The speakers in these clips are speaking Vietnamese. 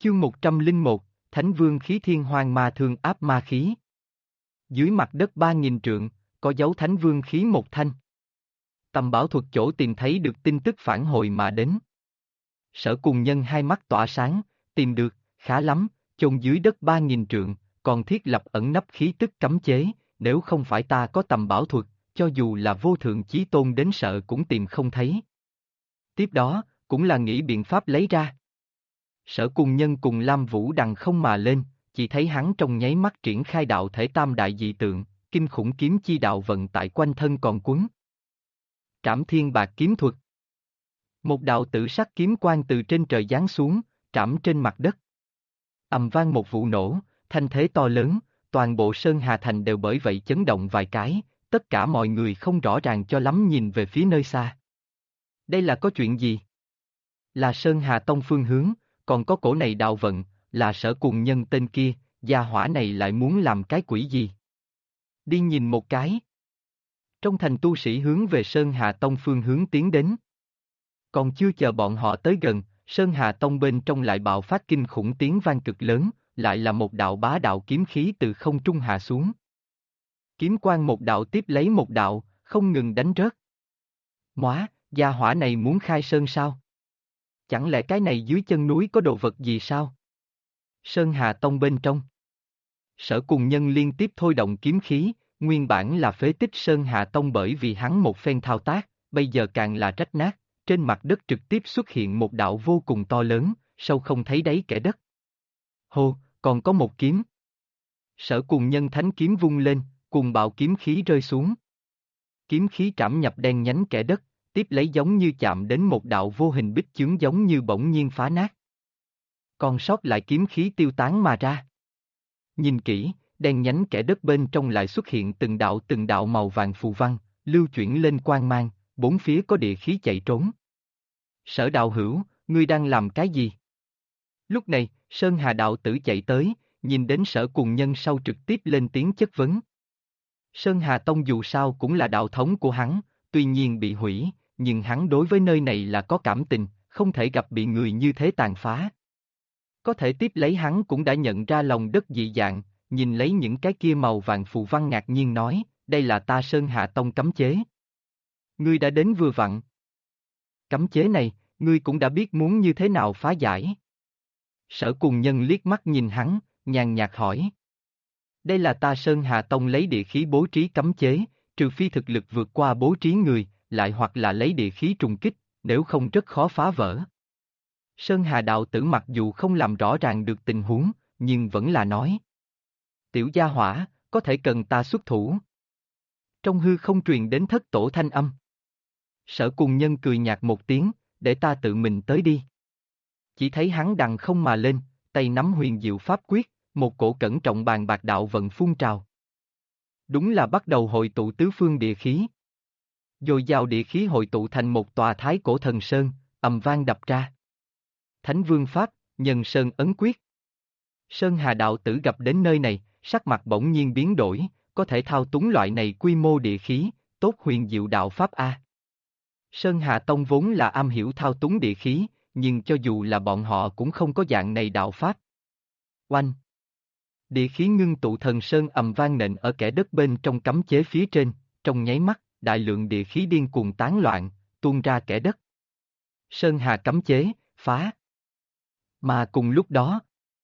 Chương 101, Thánh Vương khí thiên hoang ma thương áp ma khí. Dưới mặt đất 3.000 trượng, có dấu Thánh Vương khí một thanh. Tầm bảo thuật chỗ tìm thấy được tin tức phản hồi mà đến. Sở Cùng Nhân hai mắt tỏa sáng, tìm được, khá lắm, chôn dưới đất 3.000 trượng, còn thiết lập ẩn nấp khí tức cấm chế, nếu không phải ta có tầm bảo thuật, cho dù là vô thượng chí tôn đến sợ cũng tìm không thấy. Tiếp đó, cũng là nghĩ biện pháp lấy ra. Sở Cùng Nhân cùng Lam Vũ đằng không mà lên, chỉ thấy hắn trong nháy mắt triển khai đạo thể tam đại dị tượng, kinh khủng kiếm chi đạo vận tại quanh thân còn quấn. Trảm thiên bạc kiếm thuật. Một đạo tử sắc kiếm quang từ trên trời giáng xuống, trảm trên mặt đất. Ầm vang một vụ nổ, thanh thế to lớn, toàn bộ Sơn Hà Thành đều bởi vậy chấn động vài cái, tất cả mọi người không rõ ràng cho lắm nhìn về phía nơi xa. Đây là có chuyện gì? Là Sơn Hà Tông phương hướng, còn có cổ này đạo vận, là Sở Cùng Nhân tên kia, gia hỏa này lại muốn làm cái quỷ gì? Đi nhìn một cái. Trong thành tu sĩ hướng về Sơn Hà Tông phương hướng tiến đến. Còn chưa chờ bọn họ tới gần, Sơn Hà Tông bên trong lại bạo phát kinh khủng tiếng vang cực lớn, lại là một đạo bá đạo kiếm khí từ không trung hạ xuống. Kiếm quang một đạo tiếp lấy một đạo, không ngừng đánh rớt. Móa, gia hỏa này muốn khai sơn sao? Chẳng lẽ cái này dưới chân núi có đồ vật gì sao? Sơn Hà Tông bên trong. Sở Cùng Nhân liên tiếp thôi động kiếm khí, nguyên bản là phế tích Sơn Hà Tông bởi vì hắn một phen thao tác, bây giờ càng là rách nát, trên mặt đất trực tiếp xuất hiện một đạo vô cùng to lớn, sâu không thấy đáy kẽ đất. Hô, còn có một kiếm. Sở Cùng Nhân thánh kiếm vung lên, cùng bạo kiếm khí rơi xuống. Kiếm khí trảm nhập đen nhánh kẽ đất, tiếp lấy giống như chạm đến một đạo vô hình bích chướng giống như bỗng nhiên phá nát. Còn sót lại kiếm khí tiêu tán mà ra. Nhìn kỹ, đen nhánh kẽ đất bên trong lại xuất hiện từng đạo màu vàng phù văn, lưu chuyển lên quang mang, bốn phía có địa khí chạy trốn. Sở đạo hữu, ngươi đang làm cái gì? Lúc này, Sơn Hà đạo tử chạy tới, nhìn đến Sở Cùng Nhân sau trực tiếp lên tiếng chất vấn. Sơn Hà Tông dù sao cũng là đạo thống của hắn, tuy nhiên bị hủy, nhưng hắn đối với nơi này là có cảm tình, không thể gặp bị người như thế tàn phá. Có thể tiếp lấy hắn cũng đã nhận ra lòng đất dị dạng, nhìn lấy những cái kia màu vàng phù văn ngạc nhiên nói, đây là ta Sơn Hà Tông cấm chế. Ngươi đã đến vừa vặn. Cấm chế này, ngươi cũng đã biết muốn như thế nào phá giải. Sở Cùng Nhân liếc mắt nhìn hắn, nhàn nhạt hỏi. Đây là ta Sơn Hà Tông lấy địa khí bố trí cấm chế, trừ phi thực lực vượt qua bố trí người, lại hoặc là lấy địa khí trùng kích, nếu không rất khó phá vỡ. Sơn Hà đạo tử mặc dù không làm rõ ràng được tình huống, nhưng vẫn là nói. Tiểu gia hỏa, có thể cần ta xuất thủ. Trong hư không truyền đến thất tổ thanh âm. Sở Cùng Nhân cười nhạt một tiếng, để ta tự mình tới đi. Chỉ thấy hắn đằng không mà lên, tay nắm huyền diệu pháp quyết, một cổ cẩn trọng bàn bạc đạo vận phun trào. Đúng là bắt đầu hội tụ tứ phương địa khí. Dồi dào địa khí hội tụ thành một tòa thái cổ thần sơn, ầm vang đập ra. Thánh Vương Pháp, Nhân Sơn ấn quyết. Sơn Hà đạo tử gặp đến nơi này, sắc mặt bỗng nhiên biến đổi, có thể thao túng loại này quy mô địa khí, tốt huyền diệu đạo Pháp A. Sơn Hà Tông vốn là am hiểu thao túng địa khí, nhưng cho dù là bọn họ cũng không có dạng này đạo Pháp. Oanh! Địa khí ngưng tụ thần sơn ầm vang nện ở kẽ đất bên trong cấm chế phía trên, trong nháy mắt, đại lượng địa khí điên cuồng tán loạn, tuôn ra kẽ đất. Sơn Hà cấm chế, phá! Mà cùng lúc đó,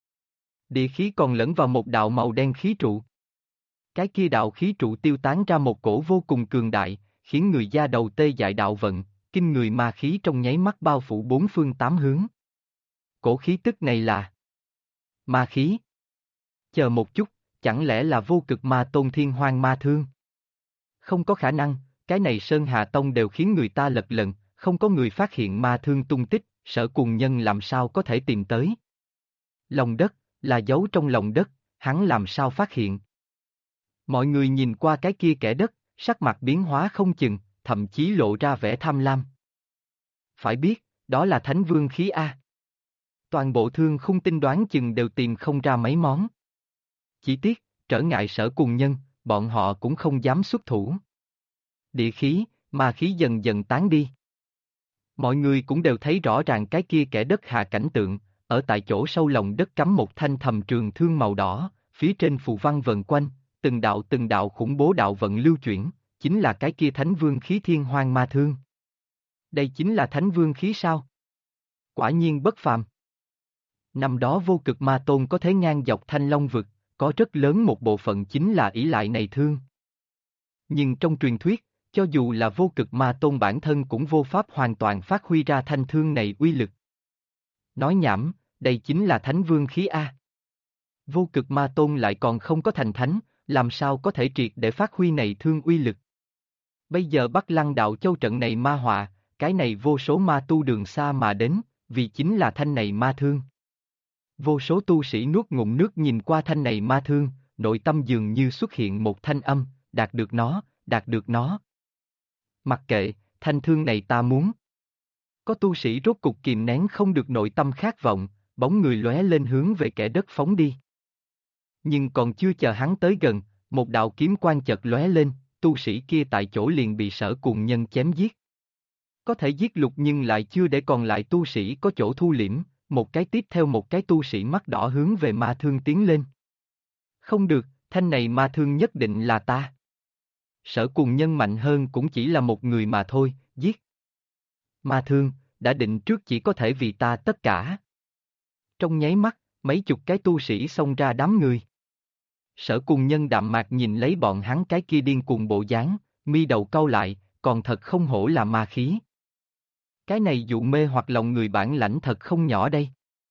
địa khí còn lẫn vào một đạo màu đen khí trụ. Cái kia đạo khí trụ tiêu tán ra một cổ vô cùng cường đại, khiến người da đầu tê dại đạo vận, kinh người ma khí trong nháy mắt bao phủ bốn phương tám hướng. Cổ khí tức này là ma khí. Chờ một chút, chẳng lẽ là vô cực ma tôn thiên hoang ma thương? Không có khả năng, cái này Sơn Hà Tông đều khiến người ta lật lận, không có người phát hiện ma thương tung tích, Sở Cùng Nhân làm sao có thể tìm tới? Lòng đất, là giấu trong lòng đất, hắn làm sao phát hiện? Mọi người nhìn qua cái kia kẻ đất, sắc mặt biến hóa không chừng, thậm chí lộ ra vẻ tham lam. Phải biết, đó là Thánh Vương khí A. Toàn bộ thương khung tinh đoán chừng đều tìm không ra mấy món. Chỉ tiếc, trở ngại Sở Cùng Nhân, bọn họ cũng không dám xuất thủ. Địa khí, ma khí dần dần tán đi. Mọi người cũng đều thấy rõ ràng cái kia kẻ đất hạ cảnh tượng, ở tại chỗ sâu lòng đất cắm một thanh thầm trường thương màu đỏ, phía trên phù văn vần quanh, từng đạo khủng bố đạo vận lưu chuyển, chính là cái kia thánh vương khí thiên hoang ma thương. Đây chính là thánh vương khí sao? Quả nhiên bất phàm. Năm đó vô cực ma tôn có thế ngang dọc thanh long vực, có rất lớn một bộ phận chính là ỷ lại này thương. Nhưng trong truyền thuyết, cho dù là vô cực ma tôn bản thân cũng vô pháp hoàn toàn phát huy ra thanh thương này uy lực. Nói nhảm, đây chính là thánh vương khí A. Vô cực ma tôn lại còn không có thành thánh, làm sao có thể triệt để phát huy này thương uy lực. Bây giờ Bắc Lăng Đạo Châu trận này ma họa, cái này vô số ma tu đường xa mà đến, vì chính là thanh này ma thương. Vô số tu sĩ nuốt ngụm nước nhìn qua thanh này ma thương, nội tâm dường như xuất hiện một thanh âm, đạt được nó, đạt được nó. Mặc kệ, thanh thương này ta muốn. Có tu sĩ rốt cục kìm nén không được nội tâm khát vọng, bóng người lóe lên hướng về kẻ đất phóng đi. Nhưng còn chưa chờ hắn tới gần, một đạo kiếm quang chợt lóe lên, tu sĩ kia tại chỗ liền bị Sở Cùng Nhân chém giết. Có thể giết lục nhưng lại chưa để còn lại tu sĩ có chỗ thu liễm, một cái tiếp theo một cái tu sĩ mắt đỏ hướng về ma thương tiến lên. Không được, thanh này ma thương nhất định là ta. Sở Cùng Nhân mạnh hơn cũng chỉ là một người mà thôi, giết. Ma thương, đã định trước chỉ có thể vì ta tất cả. Trong nháy mắt, mấy chục cái tu sĩ xông ra đám người. Sở Cùng Nhân đạm mạc nhìn lấy bọn hắn cái kia điên cuồng bộ dáng, mi đầu cau lại, còn thật không hổ là ma khí. Cái này dụ mê hoặc lòng người bản lãnh thật không nhỏ đây.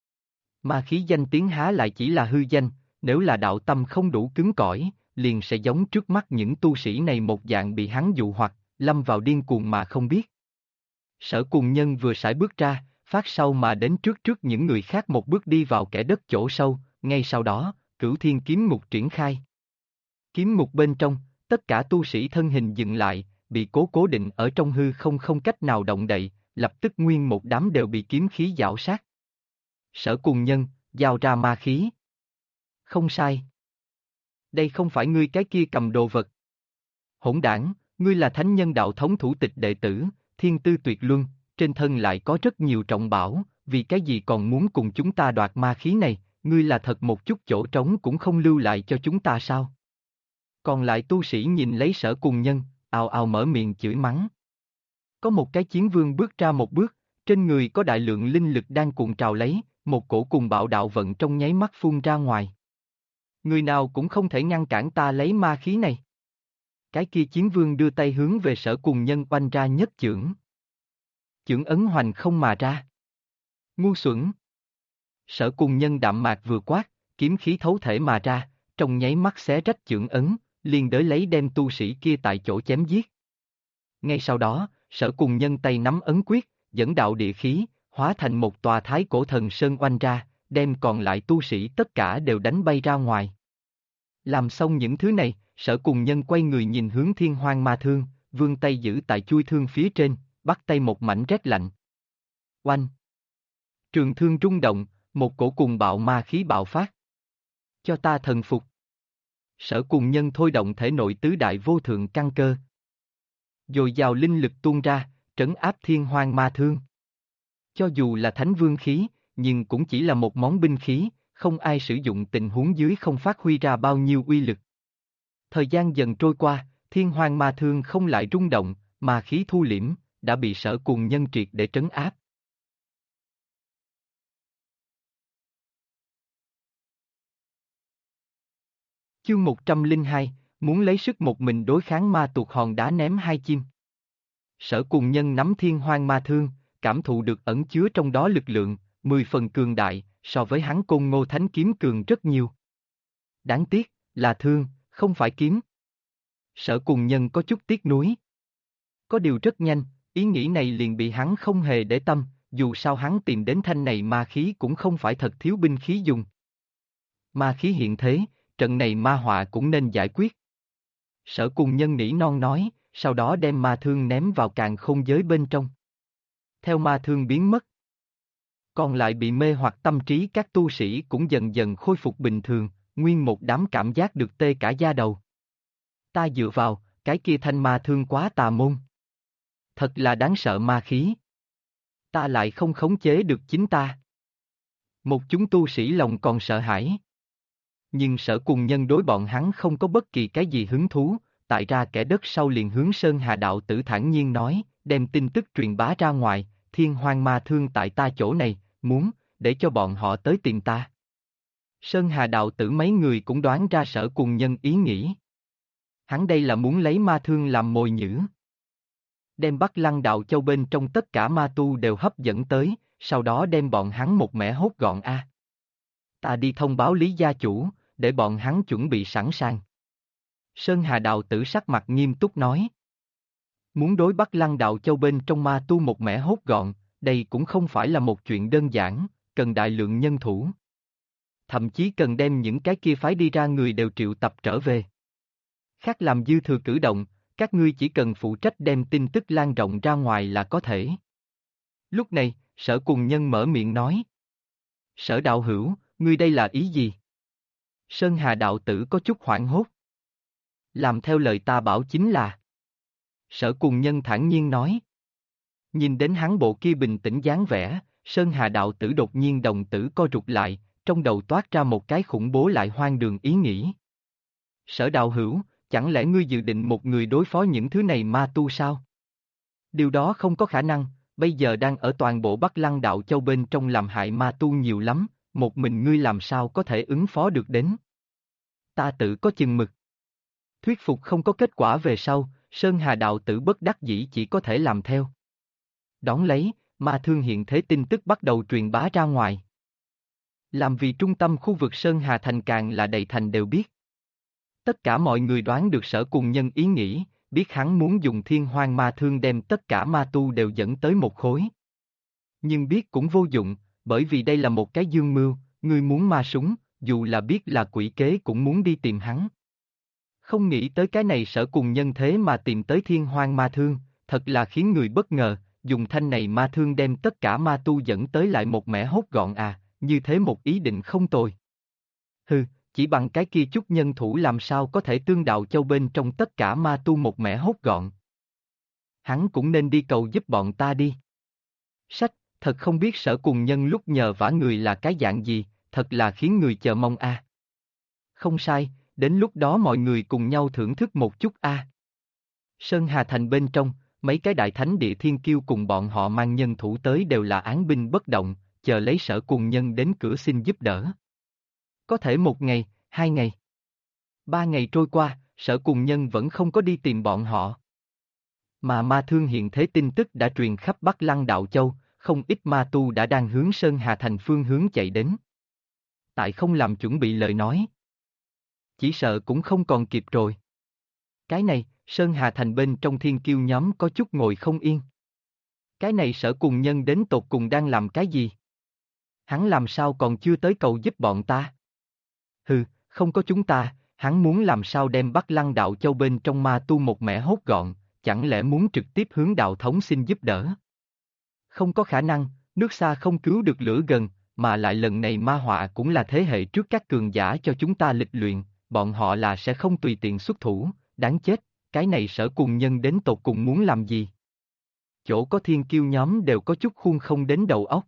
Ma khí danh tiếng há lại chỉ là hư danh, nếu là đạo tâm không đủ cứng cỏi, liền sẽ giống trước mắt những tu sĩ này một dạng bị hắn dụ hoặc, lâm vào điên cuồng mà không biết. Sở Cùng Nhân vừa sải bước ra, phát sau mà đến trước những người khác một bước đi vào kẻ đất chỗ sâu, ngay sau đó, Cửu Thiên kiếm ngục triển khai. Kiếm ngục bên trong, tất cả tu sĩ thân hình dừng lại, bị cố định ở trong hư không cách nào động đậy, lập tức nguyên một đám đều bị kiếm khí giảo sát. Sở Cùng Nhân, giao ra ma khí. Không sai. Đây không phải ngươi cái kia cầm đồ vật. Hỗn đảng, ngươi là thánh nhân đạo thống thủ tịch đệ tử, thiên tư tuyệt luân, trên thân lại có rất nhiều trọng bảo, vì cái gì còn muốn cùng chúng ta đoạt ma khí này, ngươi là thật một chút chỗ trống cũng không lưu lại cho chúng ta sao? Còn lại tu sĩ nhìn lấy Sở Cùng Nhân, ào ào mở miệng chửi mắng. Có một cái chiến vương bước ra một bước, trên người có đại lượng linh lực đang cuộn trào lấy, một cổ cùng bạo đạo vận trong nháy mắt phun ra ngoài. Người nào cũng không thể ngăn cản ta lấy ma khí này. Cái kia chiến vương đưa tay hướng về Sở Cùng Nhân oanh ra nhất chưởng. Chưởng ấn hoành không mà ra. Ngu xuẩn. Sở Cùng Nhân đạm mạc vừa quát, kiếm khí thấu thể mà ra, trong nháy mắt xé rách chưởng ấn, liền đới lấy đem tu sĩ kia tại chỗ chém giết. Ngay sau đó, Sở Cùng Nhân tay nắm ấn quyết, dẫn đạo địa khí, hóa thành một tòa thái cổ thần sơn oanh ra, đem còn lại tu sĩ tất cả đều đánh bay ra ngoài. Làm xong những thứ này, Sở Cùng Nhân quay người nhìn hướng thiên hoang ma thương, vươn tay giữ tại chui thương phía trên, bắt tay một mảnh rét lạnh. Oanh! Trường thương rung động, một cổ cùng bạo ma khí bạo phát. Cho ta thần phục. Sở Cùng Nhân thôi động thể nội tứ đại vô thượng căn cơ. Dồi dào linh lực tuôn ra, trấn áp thiên hoang ma thương. Cho dù là thánh vương khí, nhưng cũng chỉ là một món binh khí, không ai sử dụng tình huống dưới không phát huy ra bao nhiêu uy lực. Thời gian dần trôi qua, thiên hoang ma thương không lại rung động, mà khí thu liễm, đã bị Sở Cùng Nhân triệt để trấn áp. Chương 102, muốn lấy sức một mình đối kháng ma tuột hòn đá ném hai chim. Sở Cùng Nhân nắm thiên hoang ma thương, cảm thụ được ẩn chứa trong đó lực lượng, 10 phần cường đại, so với hắn Côn Ngô Thánh kiếm cường rất nhiều. Đáng tiếc, là thương, không phải kiếm. Sở Cùng Nhân có chút tiếc nuối. Có điều rất nhanh, ý nghĩ này liền bị hắn không hề để tâm, dù sao hắn tìm đến thanh này ma khí cũng không phải thật thiếu binh khí dùng. Ma khí hiện thế, trận này ma họa cũng nên giải quyết. Sở Cùng Nhân nỉ non nói, sau đó đem ma thương ném vào càn khôn giới bên trong. Theo ma thương biến mất, còn lại bị mê hoặc tâm trí các tu sĩ cũng dần dần khôi phục bình thường, nguyên một đám cảm giác được tê cả da đầu. Ta dựa vào, cái kia thanh ma thương quá tà môn. Thật là đáng sợ ma khí. Ta lại không khống chế được chính ta. Một chúng tu sĩ lòng còn sợ hãi. Nhưng Sở Cùng Nhân đối bọn hắn không có bất kỳ cái gì hứng thú, tại ra kẻ đất sau liền hướng Sơn Hà đạo tử thản nhiên nói, đem tin tức truyền bá ra ngoài, Thiên Hoang Ma Thương tại ta chỗ này, muốn, để cho bọn họ tới tìm ta. Sơn Hà đạo tử mấy người cũng đoán ra Sở Cùng Nhân ý nghĩ. Hắn đây là muốn lấy ma thương làm mồi nhử. Đem Bắc Lăng đạo châu bên trong tất cả ma tu đều hấp dẫn tới, sau đó đem bọn hắn một mẻ hốt gọn a. Ta đi thông báo Lý gia chủ, để bọn hắn chuẩn bị sẵn sàng. Sơn Hà đạo tử sắc mặt nghiêm túc nói. Muốn đối Bắc Lăng đạo châu bên trong ma tu một mẻ hốt gọn, đây cũng không phải là một chuyện đơn giản, cần đại lượng nhân thủ. Thậm chí cần đem những cái kia phái đi ra người đều triệu tập trở về. Khác làm dư thừa cử động, các ngươi chỉ cần phụ trách đem tin tức lan rộng ra ngoài là có thể. Lúc này, Sở Cùng Nhân mở miệng nói. Sở đạo hữu, ngươi đây là ý gì? Sơn Hà đạo tử có chút hoảng hốt. Làm theo lời ta bảo chính là. Sở Cùng Nhân thản nhiên nói. Nhìn đến hắn bộ kia bình tĩnh dáng vẻ, Sơn Hà đạo tử đột nhiên đồng tử co rụt lại, trong đầu toát ra một cái khủng bố lại hoang đường ý nghĩ. Sở đạo hữu, chẳng lẽ ngươi dự định một người đối phó những thứ này ma tu sao? Điều đó không có khả năng, bây giờ đang ở toàn bộ Bắc Lăng đạo châu bên trong làm hại ma tu nhiều lắm, một mình ngươi làm sao có thể ứng phó được đến? Ta tự có chừng mực. Thuyết phục không có kết quả về sau, Sơn Hà đạo tử bất đắc dĩ chỉ có thể làm theo. Đón lấy, ma thương hiện thế tin tức bắt đầu truyền bá ra ngoài. Làm vì trung tâm khu vực Sơn Hà thành càng là đầy thành đều biết. Tất cả mọi người đoán được Sở Cùng Nhân ý nghĩ, biết hắn muốn dùng Thiên Hoang Ma Thương đem tất cả ma tu đều dẫn tới một khối. Nhưng biết cũng vô dụng, bởi vì đây là một cái dương mưu, người muốn ma súng, dù là biết là quỷ kế cũng muốn đi tìm hắn. Không nghĩ tới cái này Sở Cùng Nhân thế mà tìm tới Thiên Hoang Ma Thương, thật là khiến người bất ngờ, dùng thanh này ma thương đem tất cả ma tu dẫn tới lại một mẻ hốt gọn à, như thế một ý định không tồi. Hừ, chỉ bằng cái kia chút nhân thủ làm sao có thể tương đạo châu bên trong tất cả ma tu một mẻ hốt gọn. Hắn cũng nên đi cầu giúp bọn ta đi. Sách, thật không biết Sở Cùng Nhân lúc nhờ vả người là cái dạng gì, thật là khiến người chờ mong a. Không sai, đến lúc đó mọi người cùng nhau thưởng thức một chút a. Sơn Hà Thành bên trong, mấy cái đại thánh địa thiên kiêu cùng bọn họ mang nhân thủ tới đều là án binh bất động, chờ lấy Sở Cùng Nhân đến cửa xin giúp đỡ. Có thể 1 ngày, 2 ngày. 3 ngày trôi qua, Sở Cùng Nhân vẫn không có đi tìm bọn họ. Mà ma thương hiện thế tin tức đã truyền khắp Bắc Lăng Đạo Châu, không ít ma tu đã đang hướng Sơn Hà Thành phương hướng chạy đến. Tại không làm chuẩn bị lời nói. Chỉ sợ cũng không còn kịp rồi. Cái này, Sơn Hà Thành bên trong thiên kiêu nhóm có chút ngồi không yên. Cái này Sở Cùng Nhân đến tột cùng đang làm cái gì? Hắn làm sao còn chưa tới cầu giúp bọn ta? Hừ, không có chúng ta, hắn muốn làm sao đem Bắc Lăng Đạo Châu bên trong ma tu một mẻ hốt gọn, chẳng lẽ muốn trực tiếp hướng đạo thống xin giúp đỡ? Không có khả năng, nước xa không cứu được lửa gần, mà lại lần này ma họa cũng là thế hệ trước các cường giả cho chúng ta lịch luyện, bọn họ là sẽ không tùy tiện xuất thủ, đáng chết, cái này Sở Cùng Nhân đến tột cùng muốn làm gì? Chỗ có thiên kiêu nhóm đều có chút khuôn không đến đầu óc.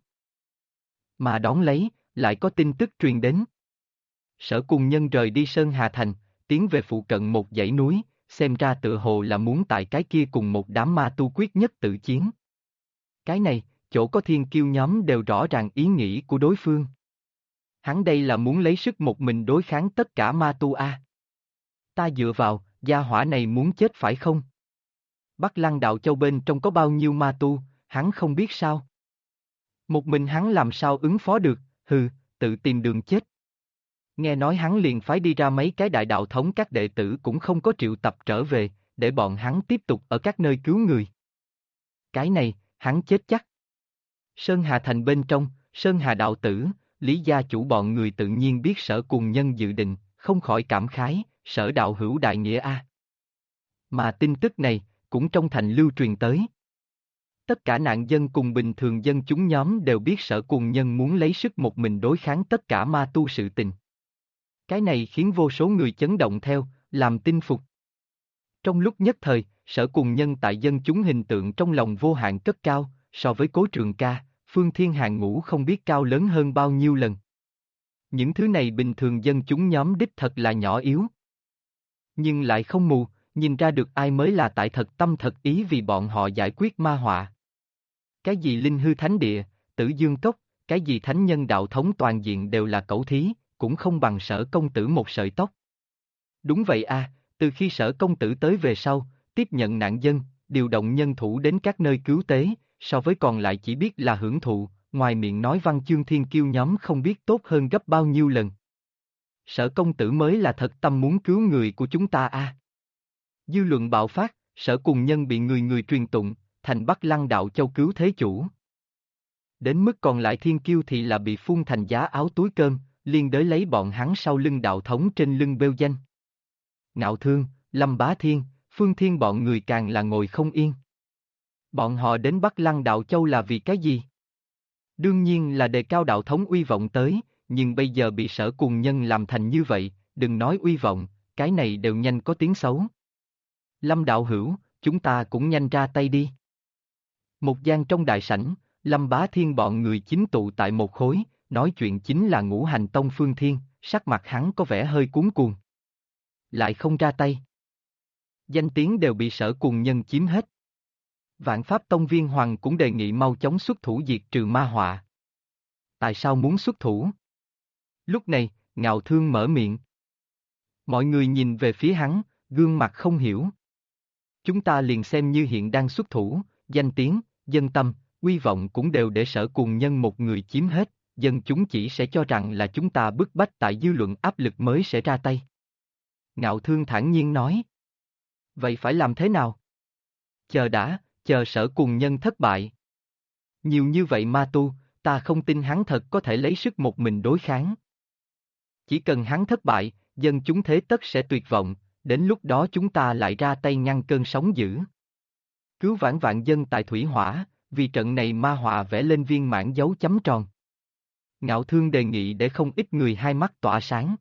Mà đón lấy, lại có tin tức truyền đến. Sở Cùng Nhân rời đi Sơn Hà Thành, tiến về phụ cận một dãy núi, xem ra tựa hồ là muốn tại cái kia cùng một đám ma tu quyết nhất tự chiến. Cái này, chỗ có thiên kiêu nhóm đều rõ ràng ý nghĩ của đối phương. Hắn đây là muốn lấy sức một mình đối kháng tất cả ma tu a. Ta dựa vào, gia hỏa này muốn chết phải không? Bắc Lăng Đạo Châu bên trong có bao nhiêu ma tu, hắn không biết sao? Một mình hắn làm sao ứng phó được, hừ, tự tìm đường chết. Nghe nói hắn liền phái đi ra mấy cái đại đạo thống các đệ tử cũng không có triệu tập trở về, để bọn hắn tiếp tục ở các nơi cứu người. Cái này, hắn chết chắc. Sơn Hà Thành bên trong, Sơn Hà đạo tử, Lý gia chủ bọn người tự nhiên biết Sở Cùng Nhân dự định, không khỏi cảm khái, Sở đạo hữu đại nghĩa a. Mà tin tức này, cũng trong thành lưu truyền tới. Tất cả nạn dân cùng bình thường dân chúng nhóm đều biết Sở Cùng Nhân muốn lấy sức một mình đối kháng tất cả ma tu sự tình. Cái này khiến vô số người chấn động theo, làm tin phục. Trong lúc nhất thời, Sở Cùng Nhân tại dân chúng hình tượng trong lòng vô hạn cất cao, so với Cố Trường Ca, phương thiên hàng ngũ không biết cao lớn hơn bao nhiêu lần. Những thứ này bình thường dân chúng nhóm đích thật là nhỏ yếu. Nhưng lại không mù, nhìn ra được ai mới là tại thật tâm thật ý vì bọn họ giải quyết ma họa. Cái gì linh hư thánh địa, tử dương cốc, cái gì thánh nhân đạo thống toàn diện đều là cẩu thí, cũng không bằng Sở công tử một sợi tóc. Đúng vậy a, từ khi Sở công tử tới về sau, tiếp nhận nạn dân, điều động nhân thủ đến các nơi cứu tế, so với còn lại chỉ biết là hưởng thụ, ngoài miệng nói văn chương thiên kiêu nhóm không biết tốt hơn gấp bao nhiêu lần. Sở công tử mới là thật tâm muốn cứu người của chúng ta a. Dư luận bạo phát, Sở cùng nhân bị người người truyền tụng, thành Bắc Lăng đạo châu cứu thế chủ. Đến mức còn lại thiên kiêu thì là bị phun thành giá áo túi cơm, liên đới lấy bọn hắn sau lưng đạo thống trên lưng bêu danh. Ngạo Thương, Lâm Bá Thiên, Phương Thiên bọn người càng là ngồi không yên. Bọn họ đến Bắc Lăng đạo châu là vì cái gì? Đương nhiên là đề cao đạo thống uy vọng tới, nhưng bây giờ bị Sở cùng nhân làm thành như vậy, đừng nói uy vọng, cái này đều nhanh có tiếng xấu. Lâm đạo hữu, chúng ta cũng nhanh ra tay đi. Một gian trong đại sảnh, Lâm Bá Thiên bọn người chính tụ tại một khối, nói chuyện chính là Ngũ Hành Tông Phương Thiên, sắc mặt hắn có vẻ hơi cuống cuồng. Lại không ra tay. Danh tiếng đều bị Sở cùng nhân chiếm hết. Vạn Pháp Tông Viên Hoàng cũng đề nghị mau chóng xuất thủ diệt trừ ma họa. Tại sao muốn xuất thủ? Lúc này, Ngạo Thương mở miệng. Mọi người nhìn về phía hắn, gương mặt không hiểu. Chúng ta liền xem như hiện đang xuất thủ, danh tiếng, dân tâm, uy vọng cũng đều để Sở cùng nhân một người chiếm hết, dân chúng chỉ sẽ cho rằng là chúng ta bức bách tại dư luận áp lực mới sẽ ra tay. Ngạo Thương thản nhiên nói. Vậy phải làm thế nào? Chờ đã, chờ Sở cùng nhân thất bại. Nhiều như vậy ma tu, ta không tin hắn thật có thể lấy sức một mình đối kháng. Chỉ cần hắn thất bại, dân chúng thế tất sẽ tuyệt vọng, đến lúc đó chúng ta lại ra tay ngăn cơn sóng dữ. Cứu vãn vạn dân tại thủy hỏa, vì trận này ma họa vẽ lên viên mãn dấu chấm tròn. Ngạo Thương đề nghị để không ít người hai mắt tỏa sáng.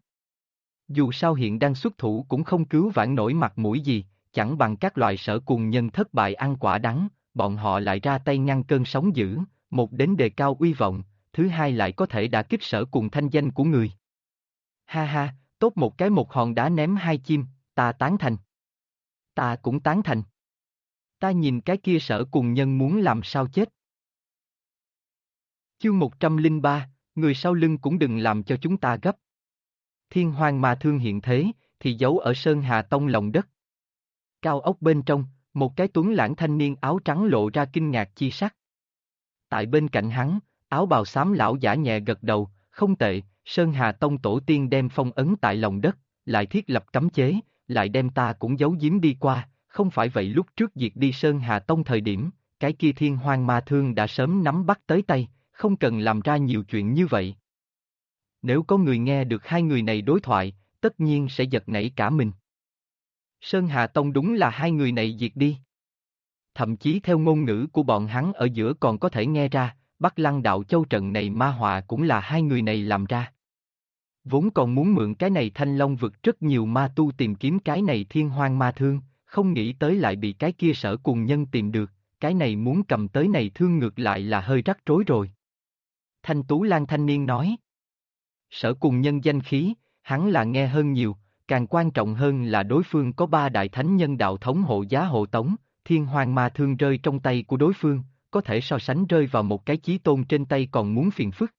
Dù sao hiện đang xuất thủ cũng không cứu vãn nổi mặt mũi gì, chẳng bằng các loại Sở cùng nhân thất bại ăn quả đắng, bọn họ lại ra tay ngăn cơn sóng dữ, một đến đề cao uy vọng, thứ hai lại có thể đả kích Sở cùng thanh danh của người. Ha ha, tốt một cái một hòn đá ném hai chim, ta tán thành. Ta cũng tán thành. Ta nhìn cái kia Sở cùng nhân muốn làm sao chết. Chương 103, người sau lưng cũng đừng làm cho chúng ta gấp. Thiên Hoang Ma Thương hiện thế, thì giấu ở Sơn Hà Tông lòng đất. Cao ốc bên trong, một cái tuấn lãng thanh niên áo trắng lộ ra kinh ngạc chi sắc. Tại bên cạnh hắn, áo bào xám lão giả nhẹ gật đầu, không tệ, Sơn Hà Tông tổ tiên đem phong ấn tại lòng đất, lại thiết lập cấm chế, lại đem ta cũng giấu giếm đi qua, không phải vậy lúc trước diệt đi Sơn Hà Tông thời điểm, cái kia Thiên Hoang Ma Thương đã sớm nắm bắt tới tay, không cần làm ra nhiều chuyện như vậy. Nếu có người nghe được hai người này đối thoại, tất nhiên sẽ giật nảy cả mình. Sơn Hà Tông đúng là hai người này diệt đi. Thậm chí theo ngôn ngữ của bọn hắn ở giữa còn có thể nghe ra, Bắc Lăng đạo châu trận này ma họa cũng là hai người này làm ra. Vốn còn muốn mượn cái này Thanh Long vực rất nhiều ma tu tìm kiếm cái này Thiên Hoang Ma Thương, không nghĩ tới lại bị cái kia Sở cùng nhân tìm được, cái này muốn cầm tới này thương ngược lại là hơi rắc rối rồi. Thanh Tú Lan thanh niên nói. Sở cùng nhân danh khí, hắn là nghe hơn nhiều, càng quan trọng hơn là đối phương có ba đại thánh nhân đạo thống hộ giá hộ tống, Thiên Hoang Ma Thương rơi trong tay của đối phương, có thể so sánh rơi vào một cái chí tôn trên tay còn muốn phiền phức.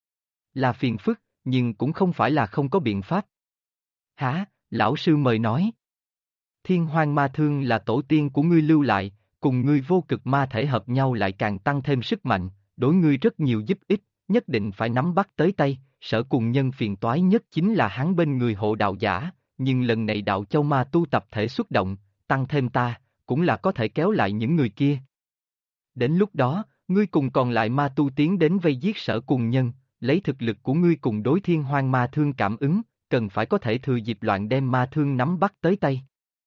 Là phiền phức, nhưng cũng không phải là không có biện pháp. Hả, lão sư mời nói. Thiên Hoang Ma Thương là tổ tiên của ngươi lưu lại, cùng ngươi vô cực ma thể hợp nhau lại càng tăng thêm sức mạnh, đối ngươi rất nhiều giúp ích, nhất định phải nắm bắt tới tay. Sở cùng nhân phiền toái nhất chính là hắn bên người hộ đạo giả, nhưng lần này đạo châu ma tu tập thể xuất động, tăng thêm ta, cũng là có thể kéo lại những người kia. Đến lúc đó, ngươi cùng còn lại ma tu tiến đến vây giết Sở cùng nhân, lấy thực lực của ngươi cùng đối Thiên Hoang Ma Thương cảm ứng, cần phải có thể thừa dịp loạn đem ma thương nắm bắt tới tay.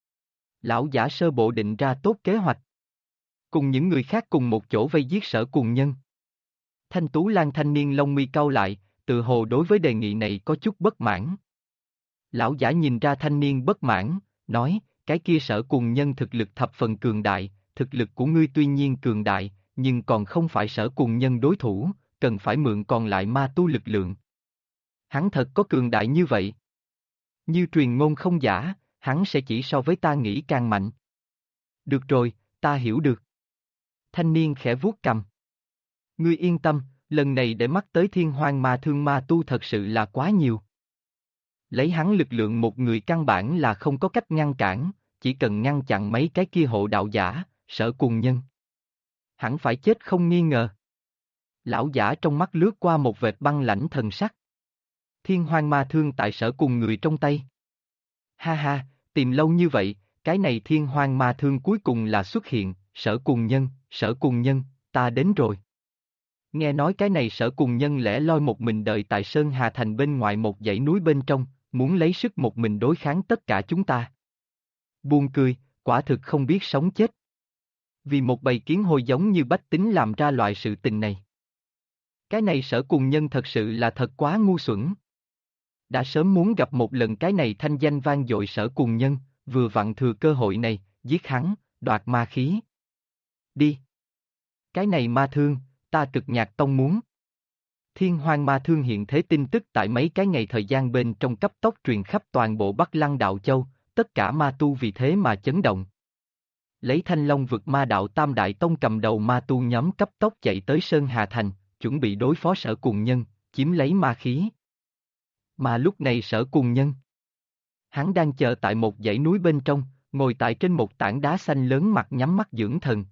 Lão giả sơ bộ định ra tốt kế hoạch. Cùng những người khác cùng một chỗ vây giết Sở cùng nhân. Thanh Tú Lan thanh niên lông mi cau lại, tự hồ đối với đề nghị này có chút bất mãn. Lão giả nhìn ra thanh niên bất mãn, nói, cái kia Sở cùng nhân thực lực thập phần cường đại, thực lực của ngươi tuy nhiên cường đại, nhưng còn không phải Sở Cùng Nhân đối thủ, cần phải mượn còn lại ma tu lực lượng. Hắn thật có cường đại như vậy. Như truyền ngôn không giả, hắn sẽ chỉ so với ta nghĩ càng mạnh. Được rồi, ta hiểu được. Thanh niên khẽ vuốt cằm. Ngươi yên tâm, lần này để mắt tới Thiên Hoang Ma Thương ma tu thật sự là quá nhiều. Lấy hắn lực lượng một người căn bản là không có cách ngăn cản, chỉ cần ngăn chặn mấy cái kia hộ đạo giả, Sở Cùng Nhân. Hẳn phải chết không nghi ngờ. Lão giả trong mắt lướt qua một vệt băng lãnh thần sắc. Thiên Hoang Ma Thương tại Sở Cùng người trong tay. Ha ha, tìm lâu như vậy, cái này Thiên Hoang Ma Thương cuối cùng là xuất hiện, Sở Cùng Nhân, ta đến rồi. Nghe nói cái này Sở Cùng Nhân lẻ loi một mình đợi tại Sơn Hà Thành bên ngoài một dãy núi bên trong, muốn lấy sức một mình đối kháng tất cả chúng ta. Buồn cười, quả thực không biết sống chết. Vì một bầy kiến hôi giống như bách tính làm ra loại sự tình này. Cái này Sở Cùng Nhân thật sự là thật quá ngu xuẩn. Đã sớm muốn gặp một lần cái này thanh danh vang dội Sở Cùng Nhân, vừa vặn thừa cơ hội này, giết hắn, đoạt ma khí. Đi. Cái này ma thương, ta Cực Nhạc Tông muốn. Thiên Hoang Ma Thương hiện thế tin tức tại mấy cái ngày thời gian bên trong cấp tốc truyền khắp toàn bộ Bắc Lăng Đạo Châu, tất cả ma tu vì thế mà chấn động. Lấy Thanh Long vực ma đạo Tam Đại Tông cầm đầu ma tu nhóm cấp tốc chạy tới Sơn Hà Thành, chuẩn bị đối phó Sở Cùng Nhân, chiếm lấy ma khí. Mà lúc này Sở Cùng Nhân, hắn đang chờ tại một dãy núi bên trong, ngồi tại trên một tảng đá xanh lớn mặt nhắm mắt dưỡng thần.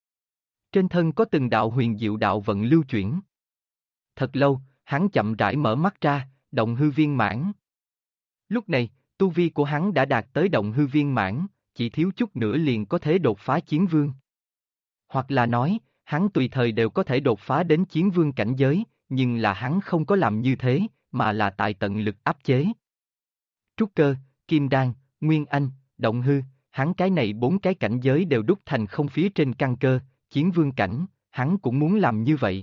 Trên thân có từng đạo huyền diệu đạo vận lưu chuyển. Thật lâu, hắn chậm rãi mở mắt ra, động hư viên mãn. Lúc này, tu vi của hắn đã đạt tới động hư viên mãn, chỉ thiếu chút nữa liền có thể đột phá chiến vương. Hoặc là nói, hắn tùy thời đều có thể đột phá đến chiến vương cảnh giới, nhưng là hắn không có làm như thế, mà là tại tận lực áp chế. Trúc cơ, kim đan, nguyên anh, động hư, hắn cái này 4 cái cảnh giới đều đúc thành không phía trên căn cơ, chiến vương cảnh, hắn cũng muốn làm như vậy.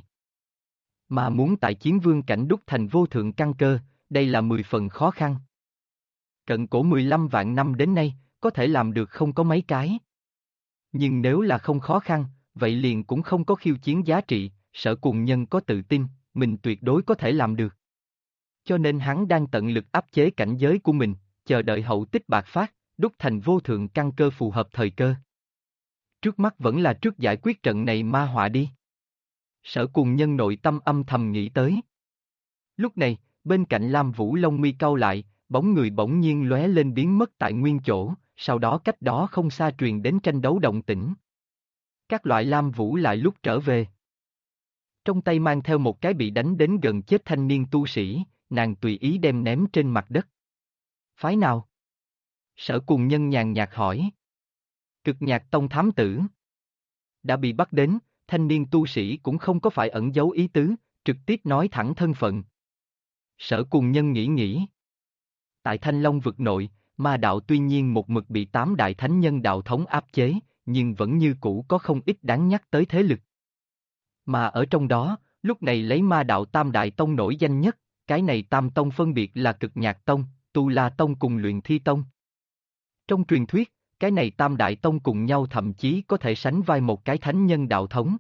Mà muốn tại chiến vương cảnh đúc thành vô thượng căn cơ, đây là 10 phần khó khăn. Cận cổ 15 vạn năm đến nay, có thể làm được không có mấy cái. Nhưng nếu là không khó khăn, vậy liền cũng không có khiêu chiến giá trị, Sở Cùng Nhân có tự tin, mình tuyệt đối có thể làm được. Cho nên hắn đang tận lực áp chế cảnh giới của mình, chờ đợi hậu tích bạc phát, đúc thành vô thượng căn cơ phù hợp thời cơ. Trước mắt vẫn là trước giải quyết trận này ma họa đi. Sở Cùng Nhân nội tâm âm thầm nghĩ tới. Lúc này, bên cạnh Lam Vũ lông mi cau lại, bóng người bỗng nhiên lóe lên biến mất tại nguyên chỗ, sau đó cách đó không xa truyền đến tranh đấu động tĩnh. Các loại Lam Vũ lại lúc trở về. Trong tay mang theo một cái bị đánh đến gần chết thanh niên tu sĩ, nàng tùy ý đem ném trên mặt đất. Phái nào? Sở Cùng Nhân nhàn nhạt hỏi. Cực Nhạc Tông thám tử. Đã bị bắt đến, thanh niên tu sĩ cũng không có phải ẩn giấu ý tứ, trực tiếp nói thẳng thân phận. Sở Cùng Nhân nghĩ nghĩ. Tại Thanh Long vực nội, ma đạo tuy nhiên một mực bị 8 đại thánh nhân đạo thống áp chế, nhưng vẫn như cũ có không ít đáng nhắc tới thế lực. Mà ở trong đó, lúc này lấy ma đạo Tam Đại Tông nổi danh nhất, cái này Tam Tông phân biệt là Cực Nhạc Tông, Tu La Tông cùng Luyện Thi Tông. Trong truyền thuyết, cái này Tam Đại Tông cùng nhau thậm chí có thể sánh vai một cái thánh nhân đạo thống.